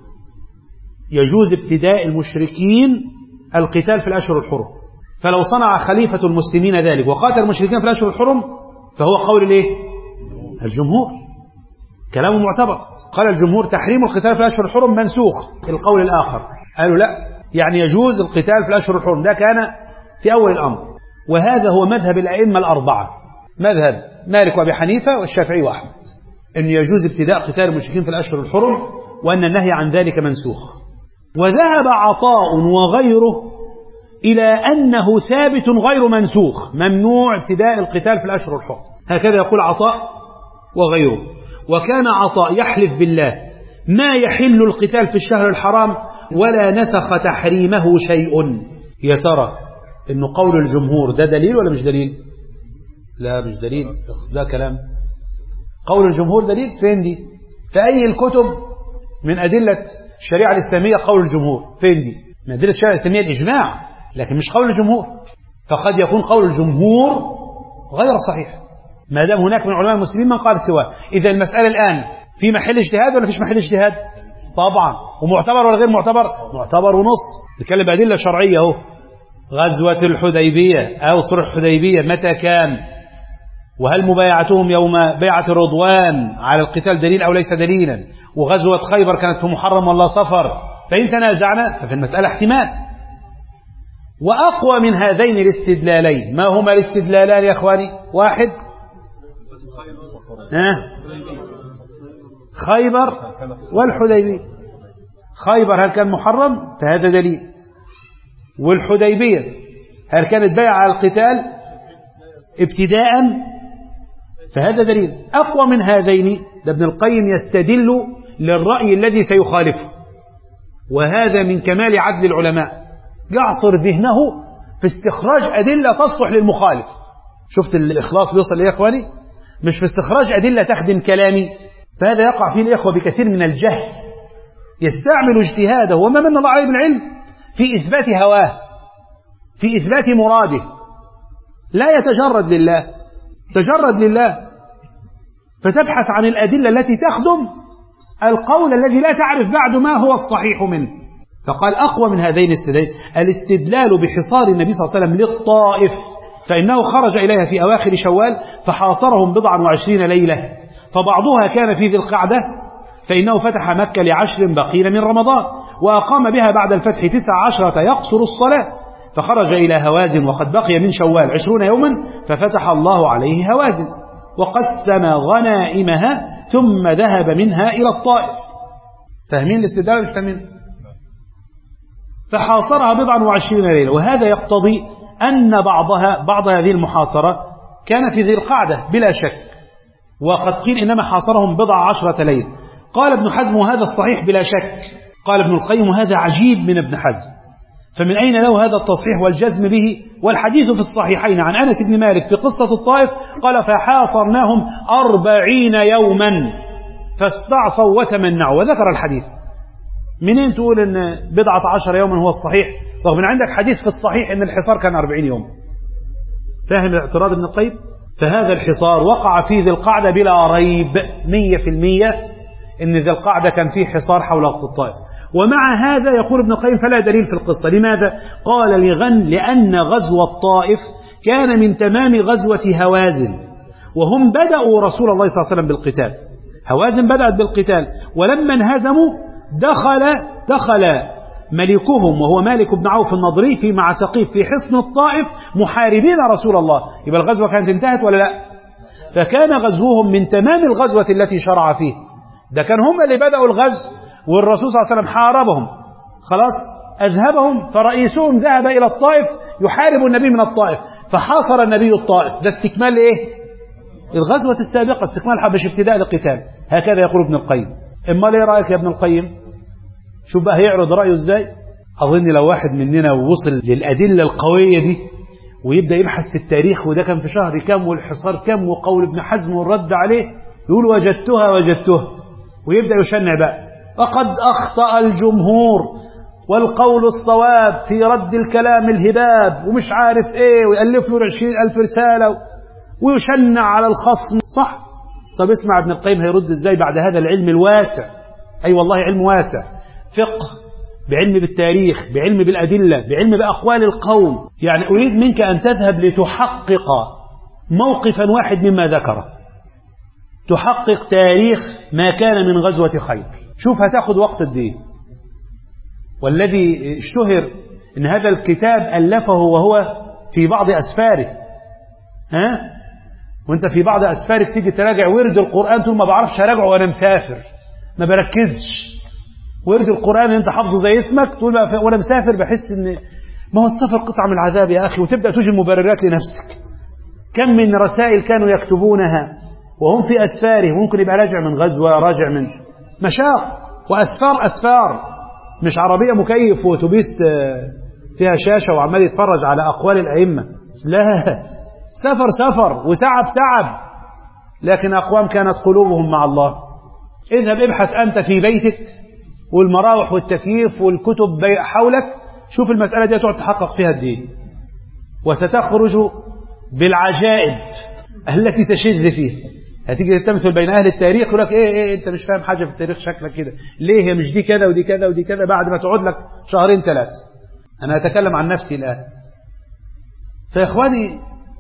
يجوز ابتداء المشركين القتال في الأشهر الحرم. فلو صنع خليفة المسلمين ذلك وقاتل المشركين في الأشهر الحرم فهو قول الايه؟ الجمهور، كلامه معتبر. قال الجمهور تحريم القتال في الأشهر الحرم منسوخ. القول الآخر قالوا لا، يعني يجوز القتال في الأشهر الحرم، ده كان في أول الأمر، وهذا هو مذهب الأئمة الأربعة، مذهب مالك وأبي حنيفة والشافعي وأحمد، أن يجوز ابتداء قتال المشركين في الأشهر الحرم، وأن النهي عن ذلك منسوخ. وذهب عطاء وغيره إلى أنه ثابت غير منسوخ، ممنوع ابتداء القتال في الأشهر الحرم، هكذا يقول عطاء وغيره. وكان عطاء يحلف بالله ما يحل القتال في الشهر الحرام ولا نسخ تحريمه شيء. يا ترى إنه قول الجمهور ده دليل ولا مش دليل؟ لا مش دليل، ده كلام. قول الجمهور دليل فين دي؟ في أي الكتب من أدلة الشريعة الإسلامية قول الجمهور؟ فين دي؟ من أدلة الشريعة الإسلامية الإجماع، لكن مش قول الجمهور. فقد يكون قول الجمهور غير صحيح ما دام هناك من علماء المسلمين من قال سواه. إذا المسألة الآن في محل اجتهاد ولا فيش محل اجتهاد؟ طبعا. ومعتبر ولا غير معتبر؟ معتبر ونص. نتكلم بأدلة شرعية اهو. غزوة الحديبية أو صلح الحديبية متى كان؟ وهل مبايعتهم يوم بيعة الرضوان على القتال دليل أو ليس دليلا؟ وغزوة خيبر كانت في محرم ولا صفر؟ فإن تنازعنا ففي المسألة احتمال. وأقوى من هذين الاستدلالين، ما هما الاستدلالان يا أخواني؟ واحد ها خيبر والحديبية. خيبر هل كان محرم؟ فهذا دليل. والحديبية هل كانت بيعة على القتال ابتداء؟ فهذا دليل. أقوى من هذين ده ابن القيم يستدل للرأي الذي سيخالفه، وهذا من كمال عدل العلماء، يعصر ذهنه في استخراج أدلة تصلح للمخالف. شفت الإخلاص بيوصل ليه يا إخواني؟ مش في استخراج أدلة تخدم كلامي، فهذا يقع فيه الإخوة بكثير من الجهل. يستعمل اجتهاده وما من الله عليه بالعلم في إثبات هواه، في إثبات مراده، لا يتجرد لله، تجرد لله فتبحث عن الأدلة التي تخدم القول الذي لا تعرف بعد ما هو الصحيح منه. فقال أقوى من هذين الاستدلال الاستدلال بحصار النبي صلى الله عليه وسلم للطائف، فإنه خرج إليها في أواخر شوال فحاصرهم بضعا وعشرين ليلة، فبعضها كان في ذي القعدة، فإنه فتح مكة لعشر بقين من رمضان، وأقام بها بعد الفتح تسع عشرة يقصر الصلاة، فخرج إلى هوازن وقد بقي من شوال عشرون يوما ففتح الله عليه هوازن، وقسم غنائمها ثم ذهب منها إلى الطائف. فاهمين الاستدلال مش فاهمين؟ فحاصرها بضعا وعشرين ليلة، وهذا يقتضي أن بعضها بعض هذه المحاصرة كان في ذي القعدة بلا شك، وقد قيل إنما حاصرهم بضع عشرة ليلة. قال ابن حزم وهذا الصحيح بلا شك. قال ابن القيم هذا عجيب من ابن حزم، فمن أين له هذا التصحيح والجزم به؟ والحديث في الصحيحين عن أنس بن مالك في قصة الطائف قال فحاصرناهم أربعين يوما فاستعصوا وتمنعوا، وذكر الحديث. منين تقول أن بضعة عشر يوما هو الصحيح رغم أن عندك حديث في الصحيح أن الحصار كان أربعين يوم؟ فاهم الاعتراض ابن القيم؟ فهذا الحصار وقع في ذي القعدة بلا ريب مية في المية، أن ذي القعدة كان فيه حصار حول الطائف، ومع هذا يقول ابن القيم فلا دليل في القصة. لماذا؟ قال لغن لأن غزو الطائف كان من تمام غزوة هوازن، وهم بدأوا رسول الله صلى الله عليه وسلم بالقتال. هوازن بدأت بالقتال، ولما انهزموا دخل دخل ملكهم وهو مالك بن عوف النضري في مع ثقيف في حصن الطائف محاربين رسول الله. يبقى الغزوة كانت انتهت ولا لا؟ فكان غزوهم من تمام الغزوة التي شرع فيه. ده كان هم اللي بدأوا الغزو، والرسول صلى الله عليه وسلم حاربهم خلاص أذهبهم، فرئيسهم ذهب إلى الطائف يحارب النبي من الطائف، فحاصر النبي الطائف. ده استكمال إيه؟ الغزوة السابقة، استكمال مش ابتداء القتال. هكذا يقول ابن القيم. إما ليه رأيك يا ابن القيم؟ شوف بقى هيعرض رأيه إزاي. أظن لو واحد مننا وصل للأدلة القوية دي ويبدأ يبحث في التاريخ، وده كان في شهر كم والحصار كم وقول ابن حزم والرد عليه، يقول وجدتها وجدتها، ويبدأ يشنع بقى وقد أخطأ الجمهور والقول الصواب في رد الكلام الهباب ومش عارف ايه، ويألف له عشرين ألف رسالة ويشنع على الخصم. صح؟ طب اسمع ابن القيم هيرد ازاي بعد هذا العلم الواسع. اي أيوة والله علم واسع، فقه، بعلم بالتاريخ، بعلم بالأدلة، بعلم بأقوال القوم. يعني أريد منك أن تذهب لتحقق موقفا واحد مما ذكره، تحقق تاريخ ما كان من غزوة خيبر. شوف هتاخد وقت قد ايه. والذي اشتهر ان هذا الكتاب ألفه وهو في بعض أسفاره. ها؟ وانت في بعض أسفارك تيجي تراجع ورد القرآن تقول ما بعرفش اراجعه وانا مسافر، ما بركزش. ورد القرآن اللي انت حافظه زي اسمك تقول وانا مسافر بحس ان ما هو السفر قطعة من العذاب يا اخي، وتبدأ توجد مبررات لنفسك. كم من رسائل كانوا يكتبونها وهم في أسفاره، ممكن يبقى راجع من غزوة، راجع من مشاق، وأسفار أسفار، مش عربية مكيف وأتوبيس فيها شاشة وعمال يتفرج على أقوال الأئمة. لا، سفر سفر وتعب تعب، لكن أقوام كانت قلوبهم مع الله. اذهب ابحث أنت في بيتك والمراوح والتكييف والكتب حولك، شوف المسألة دي تقعد تحقق فيها الدين، وستخرج بالعجائب التي تشذ فيها. هتيجي تتمثل بين أهل التاريخ يقول لك إيه إيه أنت مش فاهم حاجة في التاريخ، شكلك كده ليه، هي مش دي كذا ودي كذا ودي كذا، بعد ما تقعد لك شهرين ثلاثة. أنا أتكلم عن نفسي الآن. فيا إخواني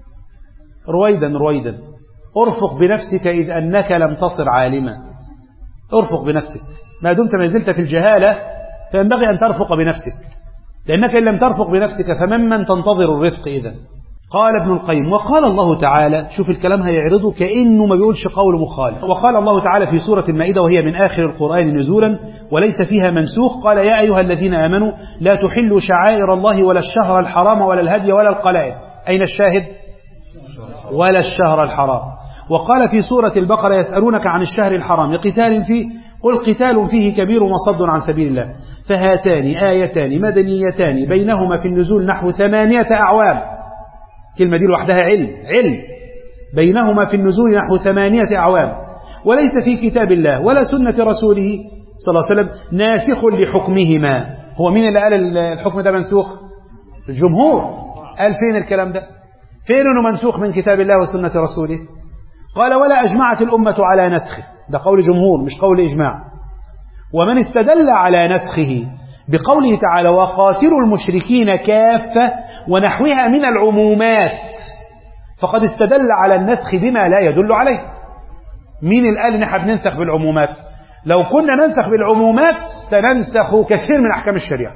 رويدا رويدا ارفق بنفسك إذ أنك لم تصر عالما. ارفق بنفسك ما دمت ما زلت في الجهالة، فينبغي أن ترفق بنفسك، لأنك إن لم ترفق بنفسك فممن تنتظر الرفق إذن. قال ابن القيم وقال الله تعالى، شوف الكلام هيعرضه كأنه ما بيقولش قول مخالف. وقال الله تعالى في سورة المائدة وهي من آخر القرآن نزولا وليس فيها منسوخ، قال يا أيها الذين آمنوا لا تحلوا شعائر الله ولا الشهر الحرام ولا الهدي ولا القلائد. أين الشاهد؟ ولا الشهر الحرام. وقال في سورة البقرة يسألونك عن الشهر الحرام قتال فيه قل قتال فيه كبير وصد عن سبيل الله. فهاتان آيتان مدنيتان بينهما في النزول نحو ثمانية أعوام. كلمة دي لوحدها علم علم بينهما في النزول نحو ثمانية أعوام، وليس في كتاب الله ولا سنة رسوله صلى الله عليه وسلم ناسخ لحكمهما. هو مين اللي قال الحكم ده منسوخ؟ الجمهور. قال فين الكلام ده؟ فين انه منسوخ من كتاب الله وسنة رسوله؟ قال ولا أجمعت الأمة على نسخه. ده قول جمهور مش قول إجماع. ومن استدل على نسخه بقوله تعالى وقاتلوا المشركين كافة ونحوها من العمومات فقد استدل على النسخ بما لا يدل عليه. مين اللي قال ان احنا بننسخ بالعمومات؟ لو كنا ننسخ بالعمومات سننسخ كثير من أحكام الشريعة.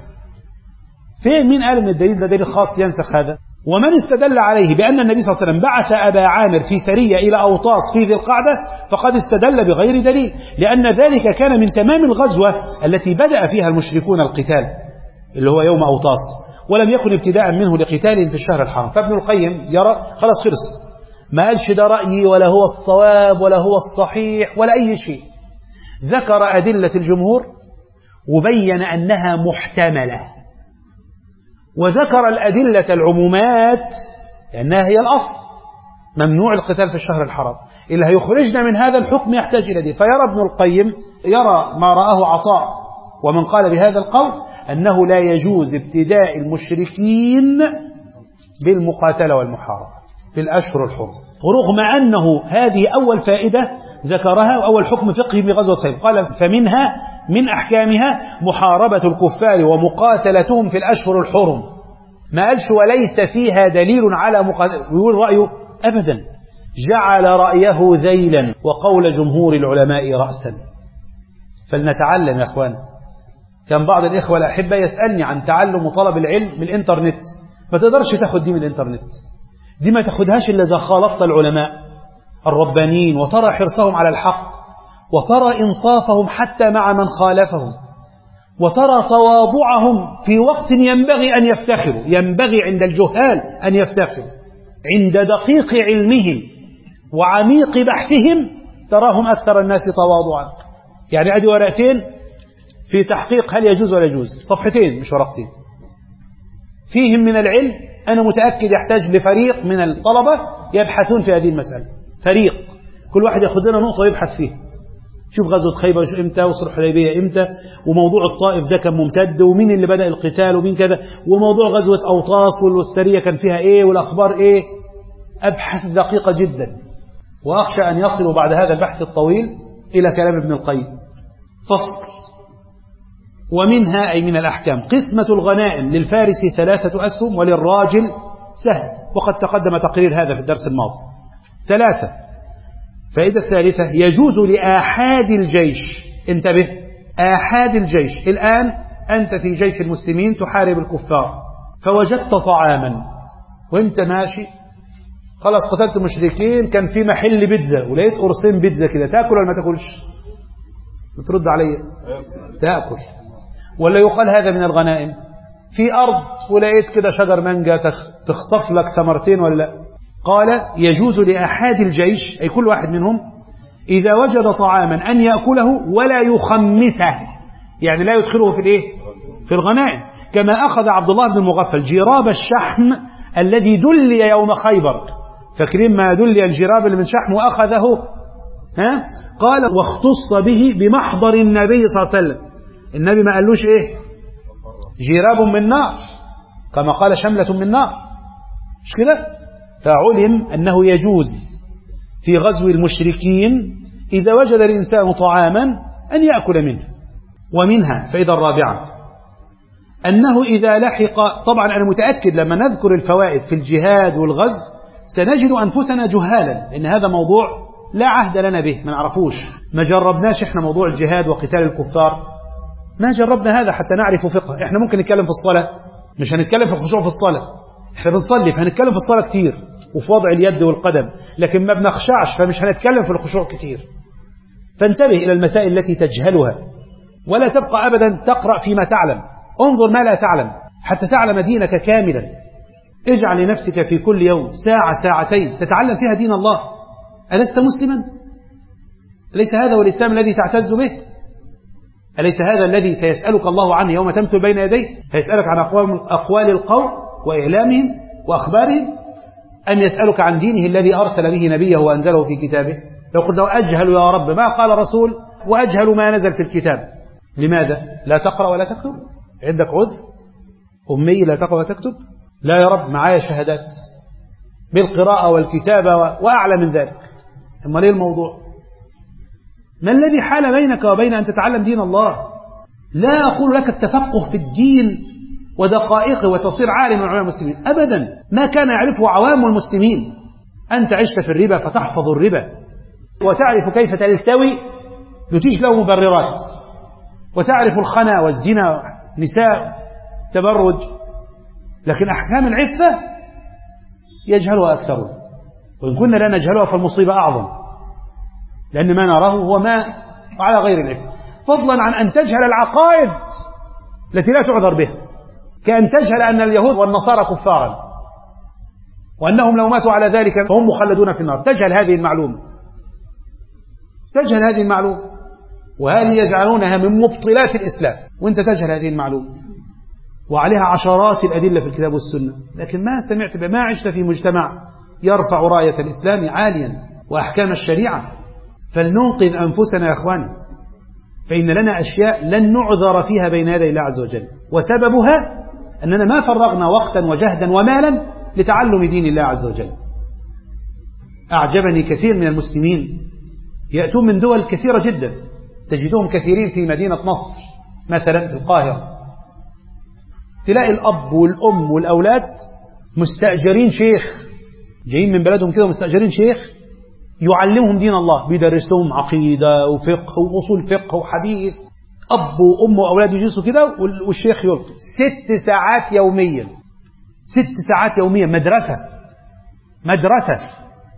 فين مين قال ان الدليل ده دليل خاص ينسخ هذا؟ ومن استدل عليه بأن النبي صلى الله عليه وسلم بعث أبا عامر في سرية إلى أوطاس في ذي القعدة فقد استدل بغير دليل، لأن ذلك كان من تمام الغزوة التي بدأ فيها المشركون القتال اللي هو يوم أوطاس، ولم يكن ابتداء منه لقتال في الشهر الحرام. فابن القيم يرى خلاص خلص، ما قالش ده رأيي ولا هو الصواب ولا هو الصحيح ولا أي شيء، ذكر أدلة الجمهور وبين أنها محتملة، وذكر الأدلة العمومات لأنها هي الأصل، ممنوع القتال في الشهر الحرام. اللي هيخرجنا من هذا الحكم يحتاج إلى دي. فيرى ابن القيم يرى ما رآه عطاء ومن قال بهذا القول أنه لا يجوز ابتداء المشركين بالمقاتلة والمحاربة في الأشهر الحرم، رغم أنه هذه أول فائدة ذكرها وأول حكم فقهي بغزوة خيبر. قال فمنها من أحكامها محاربة الكفار ومقاتلتهم في الأشهر الحرم. ما قالش وليس فيها دليل على مقاتلة، يقول رأيه أبدا، جعل رأيه ذيلا وقول جمهور العلماء رأسا. فلنتعلم يا أخوان. كان بعض الإخوة الأحبة يسألني عن تعلم وطلب العلم من الإنترنت. ما تقدرش تاخد دي من الإنترنت، دي ما تاخدهاش إلا إذا خالطت العلماء الربانيين وترى حرصهم على الحق وترى إنصافهم حتى مع من خالفهم وترى تواضعهم في وقت ينبغي أن يفتخروا. ينبغي عند الجهال أن يفتخروا، عند دقيق علمهم وعميق بحثهم تراهم أكثر الناس تواضعا. يعني أدي ورقتين في تحقيق هل يجوز ولا يجوز، صفحتين مش ورقتين، فيهم من العلم أنا متأكد يحتاج لفريق من الطلبة يبحثون في هذه المسألة. فريق كل واحد يأخذ لنا نقطة ويبحث فيها، شوف غزوة خيبر إمتى وصلح الحديبية إمتى، وموضوع الطائف ده كان ممتد، ومين اللي بدأ القتال ومين كذا، وموضوع غزوة أوطاس والسرية كان فيها إيه والأخبار إيه. أبحث دقيقة جدا، وأخشى أن يصلوا بعد هذا البحث الطويل إلى كلام ابن القيم. فصل. ومنها أي من الأحكام قسمة الغنائم للفارس ثلاثة أسهم وللراجل سهم، وقد تقدم تقرير هذا في الدرس الماضي. ثلاثة. فائدة الثالثة يجوز لآحاد الجيش، انتبه، آحاد الجيش. الآن أنت في جيش المسلمين تحارب الكفار، فوجدت طعاما وانت ماشي خلاص قتلت المشركين، كان في محل بيتزا ولقيت قرصين بيتزا كده، تاكل ولا ما تاكلش؟ بترد علي تاكل. ولا يقال هذا من الغنائم؟ في أرض ولقيت كده شجر مانجا تخطف لك ثمرتين ولا لا؟ قال يجوز لأحد الجيش أي كل واحد منهم إذا وجد طعاما أن يأكله ولا يخمسه، يعني لا يدخله في الإيه؟ في الغنائم، كما أخذ عبد الله بن المغفل جراب الشحم الذي دلي يوم خيبر. فاكرين ما دلي الجراب اللي من شحم وأخذه؟ ها؟ قال واختص به بمحضر النبي صلى الله عليه وسلم. النبي ما قالوش إيه؟ جراب من نار، كما قال شملة من نار، مش كده؟ فعلم أنه يجوز في غزو المشركين إذا وجد الإنسان طعاما أن يأكل منه. ومنها فإذا الرابعة أنه إذا لحق، طبعا أنا متأكد لما نذكر الفوائد في الجهاد والغزو سنجد أنفسنا جهالا، لأن هذا موضوع لا عهد لنا به، ما نعرفوش، ما جربناش إحنا موضوع الجهاد وقتال الكفار، ما جربنا هذا حتى نعرف فقه. إحنا ممكن نتكلم في الصلاة، مش هنتكلم في الخشوع في الصلاة، إحنا بنصلي فهنتكلم في الصلاة كتير وفي وضع اليد والقدم، لكن ما بنخشعش فمش هنتكلم في الخشوع كتير. فانتبه إلى المسائل التي تجهلها، ولا تبقى أبدا تقرأ فيما تعلم، انظر ما لا تعلم حتى تعلم دينك كاملا. اجعل لنفسك في كل يوم ساعة ساعتين تتعلم فيها دين الله. ألست مسلما؟ أليس هذا هو الإسلام الذي تعتز به؟ أليس هذا الذي سيسألك الله عنه يوم تمثل بين يديه؟ هيسألك عن أقوال, أقوال القوم وإعلامهم وأخبارهم، أم يسألك عن دينه الذي أرسل به نبيه وأنزله في كتابه؟ لو قلت له أجهل يا رب ما قال رسول وأجهل ما نزل في الكتاب، لماذا؟ لا تقرأ ولا تكتب؟ عندك عذر؟ أمي لا تقرأ ولا تكتب؟ لا يا رب معايا شهادات بالقراءة والكتابة وأعلى من ذلك. أما ليه الموضوع؟ ما الذي حال بينك وبين أن تتعلم دين الله؟ لا أقول لك التفقه في الدين ودقائقه وتصير عالم من علماء المسلمين، أبدا، ما كان يعرفه عوام المسلمين. أنت عشت في الربا فتحفظ الربا وتعرف كيف تلتوي نتيج له مبررات، وتعرف الخنا والزنا نساء تبرج، لكن أحكام العفة يجهلها أكثرون، وإن كنا لا نجهلها فالمصيبة أعظم، لأن ما نراه هو ما على غير العفة، فضلا عن أن تجهل العقائد التي لا تعذر بها، كأن تجهل أن اليهود والنصارى كفارا وأنهم لو ماتوا على ذلك فهم مخلدون في النار. تجهل هذه المعلومة، تجهل هذه المعلومة، وهذه يجعلونها من مبطلات الإسلام، وأنت تجهل هذه المعلومة، وعليها عشرات الأدلة في الكتاب والسنة، لكن ما سمعت بما عشت في مجتمع يرفع راية الإسلام عاليا وأحكام الشريعة. فلننقذ أنفسنا يا أخواني، فإن لنا أشياء لن نعذر فيها بين يدي الله عز وجل، وسببها أننا ما فرغنا وقتا وجهدا ومالا لتعلم دين الله عز وجل. أعجبني كثير من المسلمين يأتون من دول كثيرة جدا تجدهم كثيرين في مدينة نصر مثلا في القاهرة، تلاقي الأب والأم والأولاد مستأجرين شيخ، جايين من بلدهم كده مستأجرين شيخ يعلمهم دين الله، بيدرس لهم عقيدة وفقه وأصول فقه وحديث. أب وأم وأولاد يجلسوا كده والشيخ يلقي ست ساعات يوميا، ست ساعات يوميا، مدرسة مدرسة.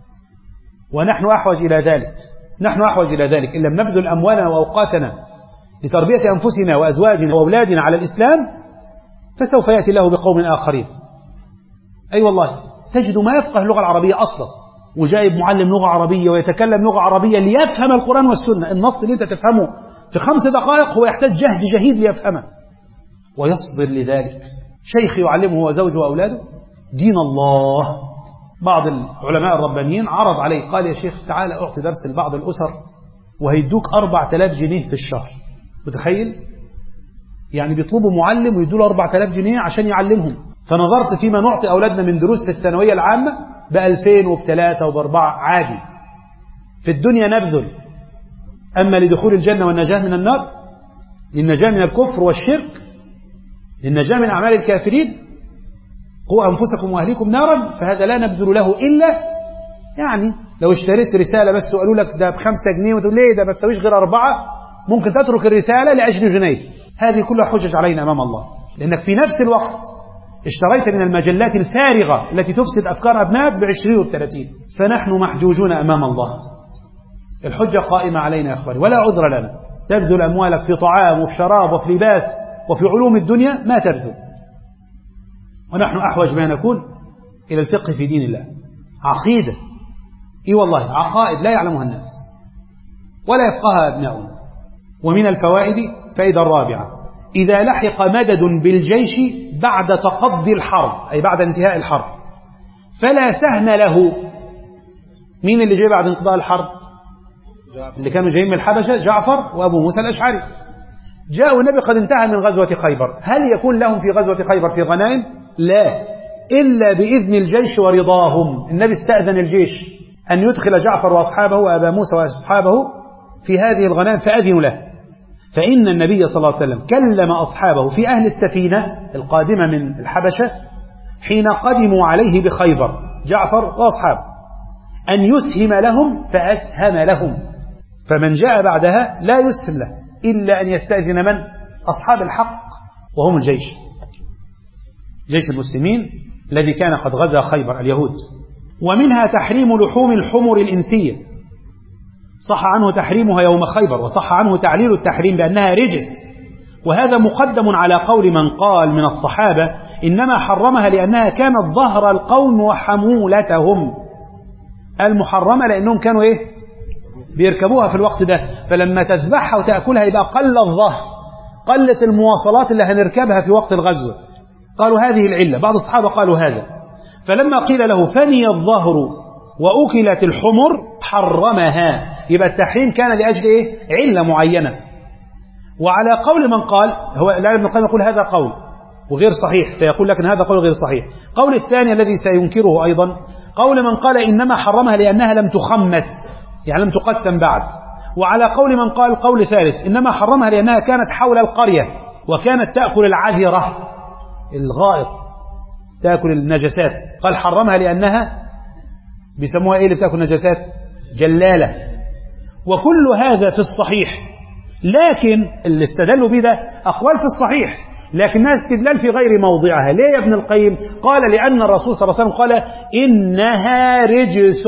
ونحن أحوج إلى ذلك، نحن أحوج إلى ذلك. إن لم نبذل أموالنا وأوقاتنا لتربية أنفسنا وأزواجنا وأولادنا على الإسلام فسوف يأتي الله بقوم آخرين. أي أيوة والله، تجد ما يفقه اللغة العربية أصلا وجايب معلم لغة عربية ويتكلم لغة عربية ليفهم القرآن والسنة. النص اللي أنت تفهمه في خمس دقائق هو يحتاج جهد جهيد ليفهمه ويصبر لذلك. شيخ يعلمه وزوجه وأولاده دين الله. بعض العلماء الربانيين عرض عليه قال يا شيخ تعالى أعطي درس لبعض الأسر وهيدوك أربعة آلاف جنيه في الشهر. متخيل؟ يعني بيطلبوا معلم ويدوا له أربعة آلاف جنيه عشان يعلمهم. فنظرت فيما نعطي أولادنا من دروس في الثانوية العامة بألفين وبثلاثة وبأربعة عادي. في الدنيا نبذل، أما لدخول الجنة والنجاة من النار، للنجاة من الكفر والشرك، للنجاة من أعمال الكافرين، قوا أنفسكم وأهليكم نارا، فهذا لا نبذل له إلا يعني لو اشتريت رسالة بس وقالوا لك ده بخمسة جنيه وتقول ليه ده ما تسويش غير أربعة، ممكن تترك الرسالة لأجل جنيه. هذه كلها حجج علينا أمام الله، لأنك في نفس الوقت اشتريت من المجلات الفارغة التي تفسد أفكار أبنائك بعشرين وبثلاثين. فنحن محجوجون أمام الله، الحجة قائمة علينا يا أخواني ولا عذر لنا. تبذل أموالك في طعام وفي شراب وفي لباس وفي علوم الدنيا ما تبذل. ونحن أحوج ما نكون إلى الفقه في دين الله. عقيدة، إي والله عقائد لا يعلمها الناس ولا يفقهها أبناؤنا. ومن الفوائد فائدة الرابعة: إذا لحق مدد بالجيش بعد تقضي الحرب، أي بعد انتهاء الحرب، فلا سهم له. مين اللي جاي بعد انقضاء الحرب؟ اللي كانوا جايين من الحبشة، جعفر وأبو موسى الأشعري. جاءوا النبي قد انتهى من غزوة خيبر، هل يكون لهم في غزوة خيبر في غنائم؟ لا، إلا بإذن الجيش ورضاهم. النبي استأذن الجيش أن يدخل جعفر وأصحابه وأبا موسى وأصحابه في هذه الغنائم فأذنوا له. فإن النبي صلى الله عليه وسلم كلم أصحابه في أهل السفينة القادمة من الحبشة حين قدموا عليه بخيبر، جعفر وأصحابه، أن يسهم لهم فأسهم لهم. فمن جاء بعدها لا يسهم له إلا أن يستأذن من؟ أصحاب الحق وهم الجيش، جيش المسلمين الذي كان قد غزا خيبر اليهود. ومنها تحريم لحوم الحمر الإنسية، صح عنه تحريمها يوم خيبر، وصح عنه تعليل التحريم بأنها رجس، وهذا مقدم على قول من قال من الصحابة إنما حرمها لأنها كانت ظهر القوم وحمولتهم. المحرمة لأنهم كانوا إيه؟ بيركبوها في الوقت ده، فلما تذبحها وتأكلها يبقى قل الظهر، قلت المواصلات اللي هنركبها في وقت الغزو. قالوا هذه العلة، بعض الصحابة قالوا هذا. فلما قيل له فني الظهر وأكلت الحمر حرمها، يبقى التحريم كان لأجل إيه؟ علة معينة. وعلى قول من قال، هو العلم ابن القيم يقول هذا قول وغير صحيح، سيقول لك هذا قول غير صحيح. قول الثاني الذي سينكره أيضا قول من قال إنما حرمها لأنها لم تخمس، يعني لم تقسم بعد. وعلى قول من قال قول ثالث إنما حرمها لأنها كانت حول القرية وكانت تأكل العذرة، الغائط، تأكل النجسات. قال حرمها لأنها بيسموها إيه اللي بتأكل نجسات؟ جلالة. وكل هذا في الصحيح، لكن اللي استدلوا به ده أقوال في الصحيح لكنها استدلال في غير موضعها. ليه يا ابن القيم؟ قال لأن الرسول صلى الله عليه وسلم قال إنها رجس.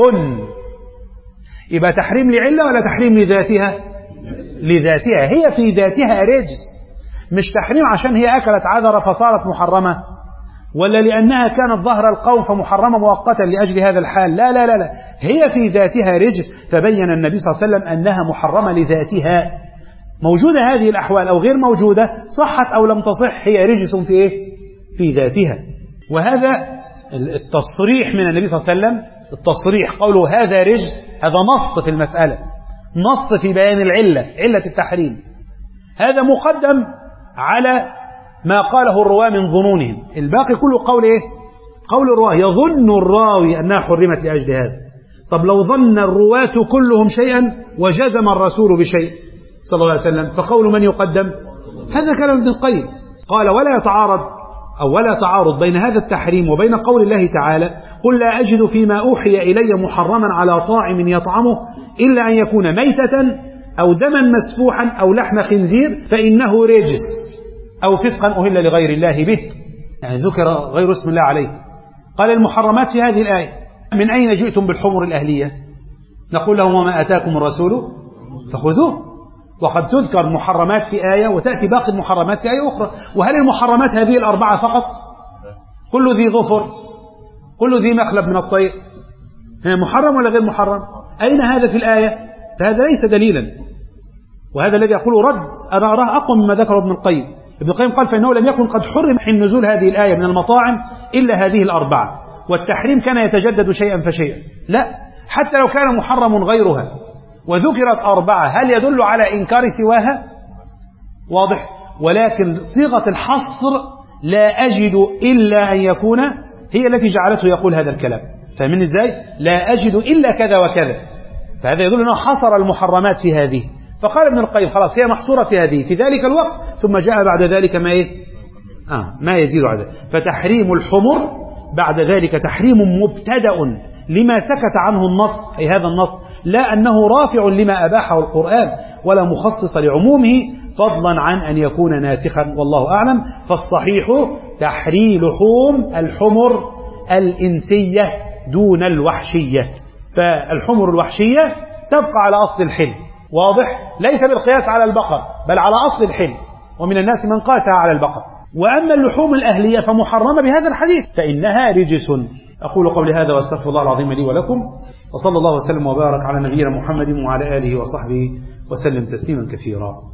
يبقى تحريم لعلة ولا تحريم لذاتها؟ لذاتها، هي في ذاتها رجس، مش تحريم عشان هي أكلت عذرة فصارت محرمة، ولا لأنها كانت ظهر القوم فمحرمة مؤقتا لأجل هذا الحال. لا لا لا لا، هي في ذاتها رجس. فبين النبي صلى الله عليه وسلم أنها محرمة لذاتها. موجودة هذه الأحوال أو غير موجودة، صحت أو لم تصح، هي رجس في إيه؟ في ذاتها. وهذا التصريح من النبي صلى الله عليه وسلم، التصريح قوله هذا رجس، هذا نص في المسألة، نص في بيان العلة، علة التحريم. هذا مقدم على ما قاله الرواة من ظنونهم. الباقي كله قول إيه؟ قول الرواة، يظن الراوي أنها حرمت لأجل هذا. طب لو ظن الرواة كلهم شيئا وجزم الرسول بشيء صلى الله عليه وسلم، فقول من يقدم؟ هذا كلام ابن القيم. قال ولا يتعارض أو ولا تعارض بين هذا التحريم وبين قول الله تعالى قل لا أجد فيما أوحي إلي محرما على طاعم يطعمه إلا أن يكون ميتة أو دما مسفوحا أو لحم خنزير فإنه رجس أو فسقا أهل لغير الله به، يعني ذكر غير اسم الله عليه. قال المحرمات في هذه الآية من أين جئتم بالحمر الأهلية؟ نقول لهم وما أتاكم الرسول فخذوه. وقد تذكر محرمات في آية وتأتي باقي المحرمات في آية أخرى. وهل المحرمات هذه الأربعة فقط؟ كل ذي ظفر، كل ذي مخلب من الطير محرم ولا غير محرم؟ أين هذا في الآية؟ فهذا ليس دليلا، وهذا الذي يقول رد أنا أراه أقوى مما ذكره ابن القيم. ابن القيم قال فإنه لم يكن قد حرم حين نزول هذه الآية من المطاعم إلا هذه الأربعة، والتحريم كان يتجدد شيئا فشيئا. لا، حتى لو كان محرم غيرها وذكرت أربعة هل يدل على إنكار سواها؟ واضح. ولكن صيغة الحصر لا أجد إلا أن يكون هي التي جعلته يقول هذا الكلام. فمن إزاي؟ لا أجد إلا كذا وكذا، فهذا يدل أنه حصر المحرمات في هذه. فقال ابن القيم خلاص هي محصورة في هذه في ذلك الوقت، ثم جاء بعد ذلك ما إيه؟ آه ما يزيد على ذلك. فتحريم الحمر بعد ذلك تحريم مبتدأ لما سكت عنه النص، أي هذا النص لا أنه رافع لما أباحه القرآن ولا مخصص لعمومه، فضلا عن أن يكون ناسخا، والله أعلم. فالصحيح تحريم لحوم الحمر الإنسية دون الوحشية. فالحمر الوحشية تبقى على أصل الحل، واضح، ليس بالقياس على البقر بل على أصل الحل، ومن الناس من قاسها على البقر. وأما اللحوم الأهلية فمحرمة بهذا الحديث فإنها رجس. أقول قولي هذا واستغفر الله العظيم لي ولكم، وصلى الله وسلم وبارك على نبينا محمد وعلى آله وصحبه وسلم تسليما كثيرا.